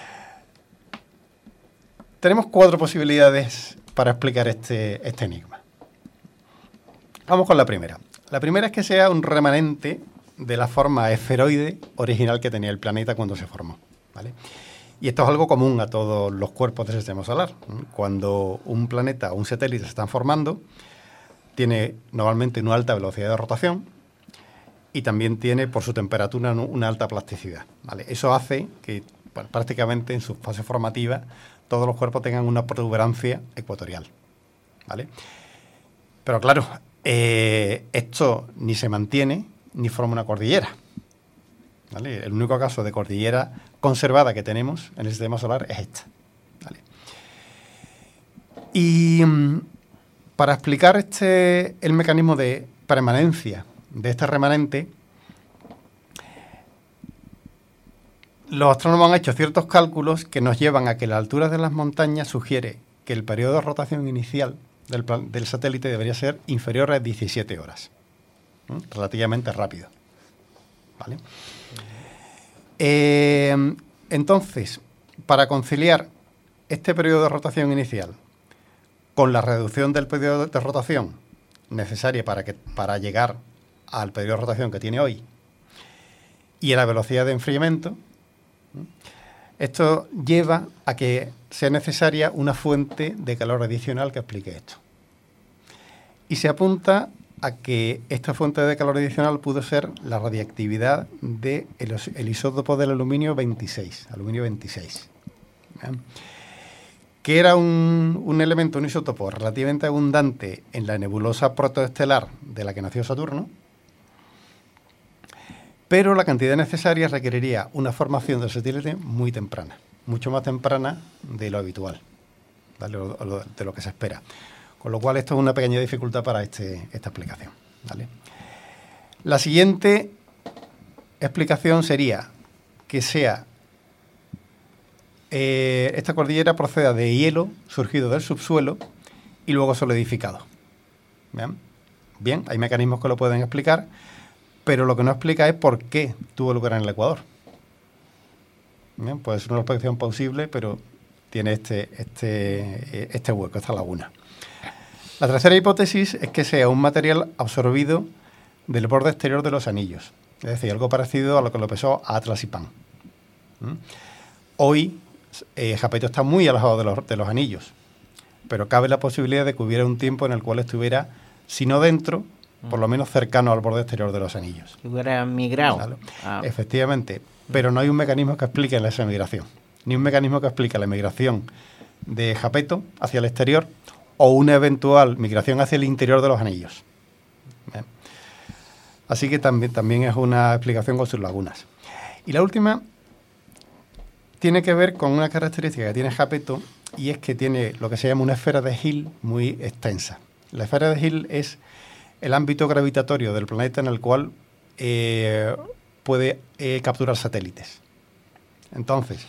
Tenemos cuatro posibilidades para explicar este, este enigma. Vamos con la primera. La primera es que sea un remanente de la forma esferoide original que tenía el planeta cuando se formó, ¿vale? Y esto es algo común a todos los cuerpos del sistema solar. Cuando un planeta o un satélite se están formando, tiene normalmente una alta velocidad de rotación y también tiene, por su temperatura, una alta plasticidad, ¿vale? Eso hace que, bueno, prácticamente en su fase formativa todos los cuerpos tengan una protuberancia ecuatorial, ¿vale? Pero claro, eh, esto ni se mantiene ni forma una cordillera, ¿vale? El único caso de cordillera conservada que tenemos en el sistema solar es esta, ¿vale? Y mm, para explicar este, el mecanismo de permanencia de este remanente, los astrónomos han hecho ciertos cálculos que nos llevan a que la altura de las montañas sugiere que el periodo de rotación inicial del, plan, del satélite debería ser inferior a diecisiete horas, ¿eh? Relativamente rápido, ¿vale? Eh, entonces, para conciliar este periodo de rotación inicial con la reducción del periodo de rotación necesaria para, que, para llegar al periodo de rotación que tiene hoy y a la velocidad de enfriamiento, esto lleva a que sea necesaria una fuente de calor adicional que explique esto. Y se apunta a que esta fuente de calor adicional pudo ser la radiactividad del el isótopo del aluminio veintiséis, aluminio veintiséis, ¿bien? Que era un, un elemento, un isótopo relativamente abundante en la nebulosa protoestelar de la que nació Saturno, pero la cantidad necesaria requeriría una formación del satélite muy temprana, mucho más temprana de lo habitual, ¿vale? O, o de lo que se espera. Con lo cual esto es una pequeña dificultad para este, esta explicación, ¿vale? La siguiente explicación sería que sea eh, esta cordillera proceda de hielo surgido del subsuelo y luego solidificado. ¿Bien? Bien, hay mecanismos que lo pueden explicar, pero lo que no explica es por qué tuvo lugar en el Ecuador. Bien, pues es una explicación posible, pero tiene este, este, este hueco, esta laguna. La tercera hipótesis es que sea un material absorbido del borde exterior de los anillos, es decir, algo parecido a lo que lo pesó a Atlas y Pan. ¿Mm? Hoy, eh, Jápeto está muy alejado de los, de los anillos, pero cabe la posibilidad de que hubiera un tiempo en el cual estuviera, si no dentro, por lo menos cercano al borde exterior de los anillos. Que hubiera migrado. ¿Vale? Ah. Efectivamente, pero no hay un mecanismo que explique esa migración, ni un mecanismo que explique la migración de Jápeto hacia el exterior o una eventual migración hacia el interior de los anillos. Bien. Así que también, también es una explicación con sus lagunas. Y la última tiene que ver con una característica que tiene Jápeto, y es que tiene lo que se llama una esfera de Hill muy extensa. La esfera de Hill es el ámbito gravitatorio del planeta en el cual eh, puede eh, capturar satélites. Entonces,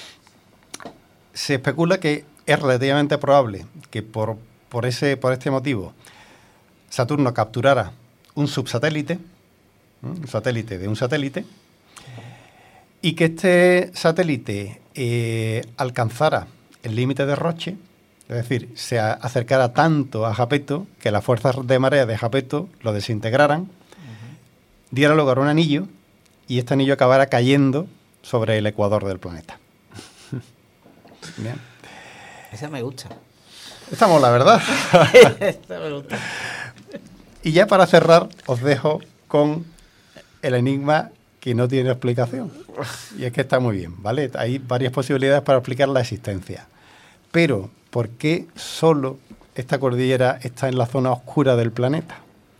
se especula que es relativamente probable que por, por, ese, por este motivo Saturno capturara un subsatélite, un satélite de un satélite, y que este satélite eh, alcanzara el límite de Roche, es decir, se acercara tanto a Jápeto que las fuerzas de marea de Jápeto lo desintegraran, uh-huh. diera lugar a un anillo y este anillo acabara cayendo sobre el ecuador del planeta. Bien. Esa me gusta. Estamos, la verdad. Esa me gusta. Y ya para cerrar, os dejo con el enigma que no tiene explicación. Y es que está muy bien, ¿vale? Hay varias posibilidades para explicar la existencia. Pero, ¿por qué solo esta cordillera está en la zona oscura del planeta?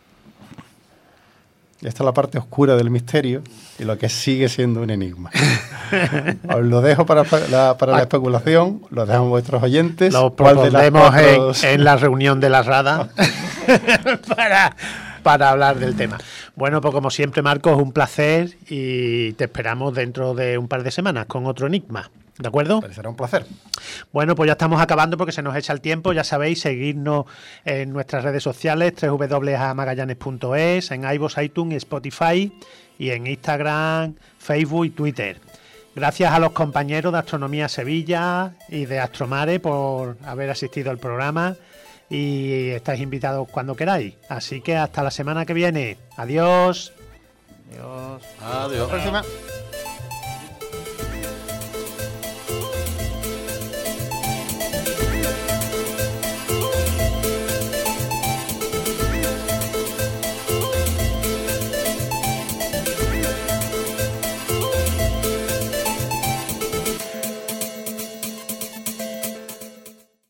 Esta es la parte oscura del misterio y lo que sigue siendo un enigma. Os lo dejo para la, para la especulación, lo dejamos a vuestros oyentes. Lo ¿Cuál de las propondremos cuatro- en, en la reunión de la Rada para, para hablar del tema. Bueno, pues como siempre, Marcos, un placer y te esperamos dentro de un par de semanas con otro enigma. ¿De acuerdo? Pues será un placer. Bueno, pues ya estamos acabando porque se nos echa el tiempo. Ya sabéis, seguirnos en nuestras redes sociales, doble u doble u doble u punto a magallanes punto es, en iVoox, iTunes y Spotify, y en Instagram, Facebook y Twitter. Gracias a los compañeros de Astronomía Sevilla y de Astromare por haber asistido al programa, y estáis invitados cuando queráis. Así que hasta la semana que viene. Adiós. Adiós. Adiós. Próxima.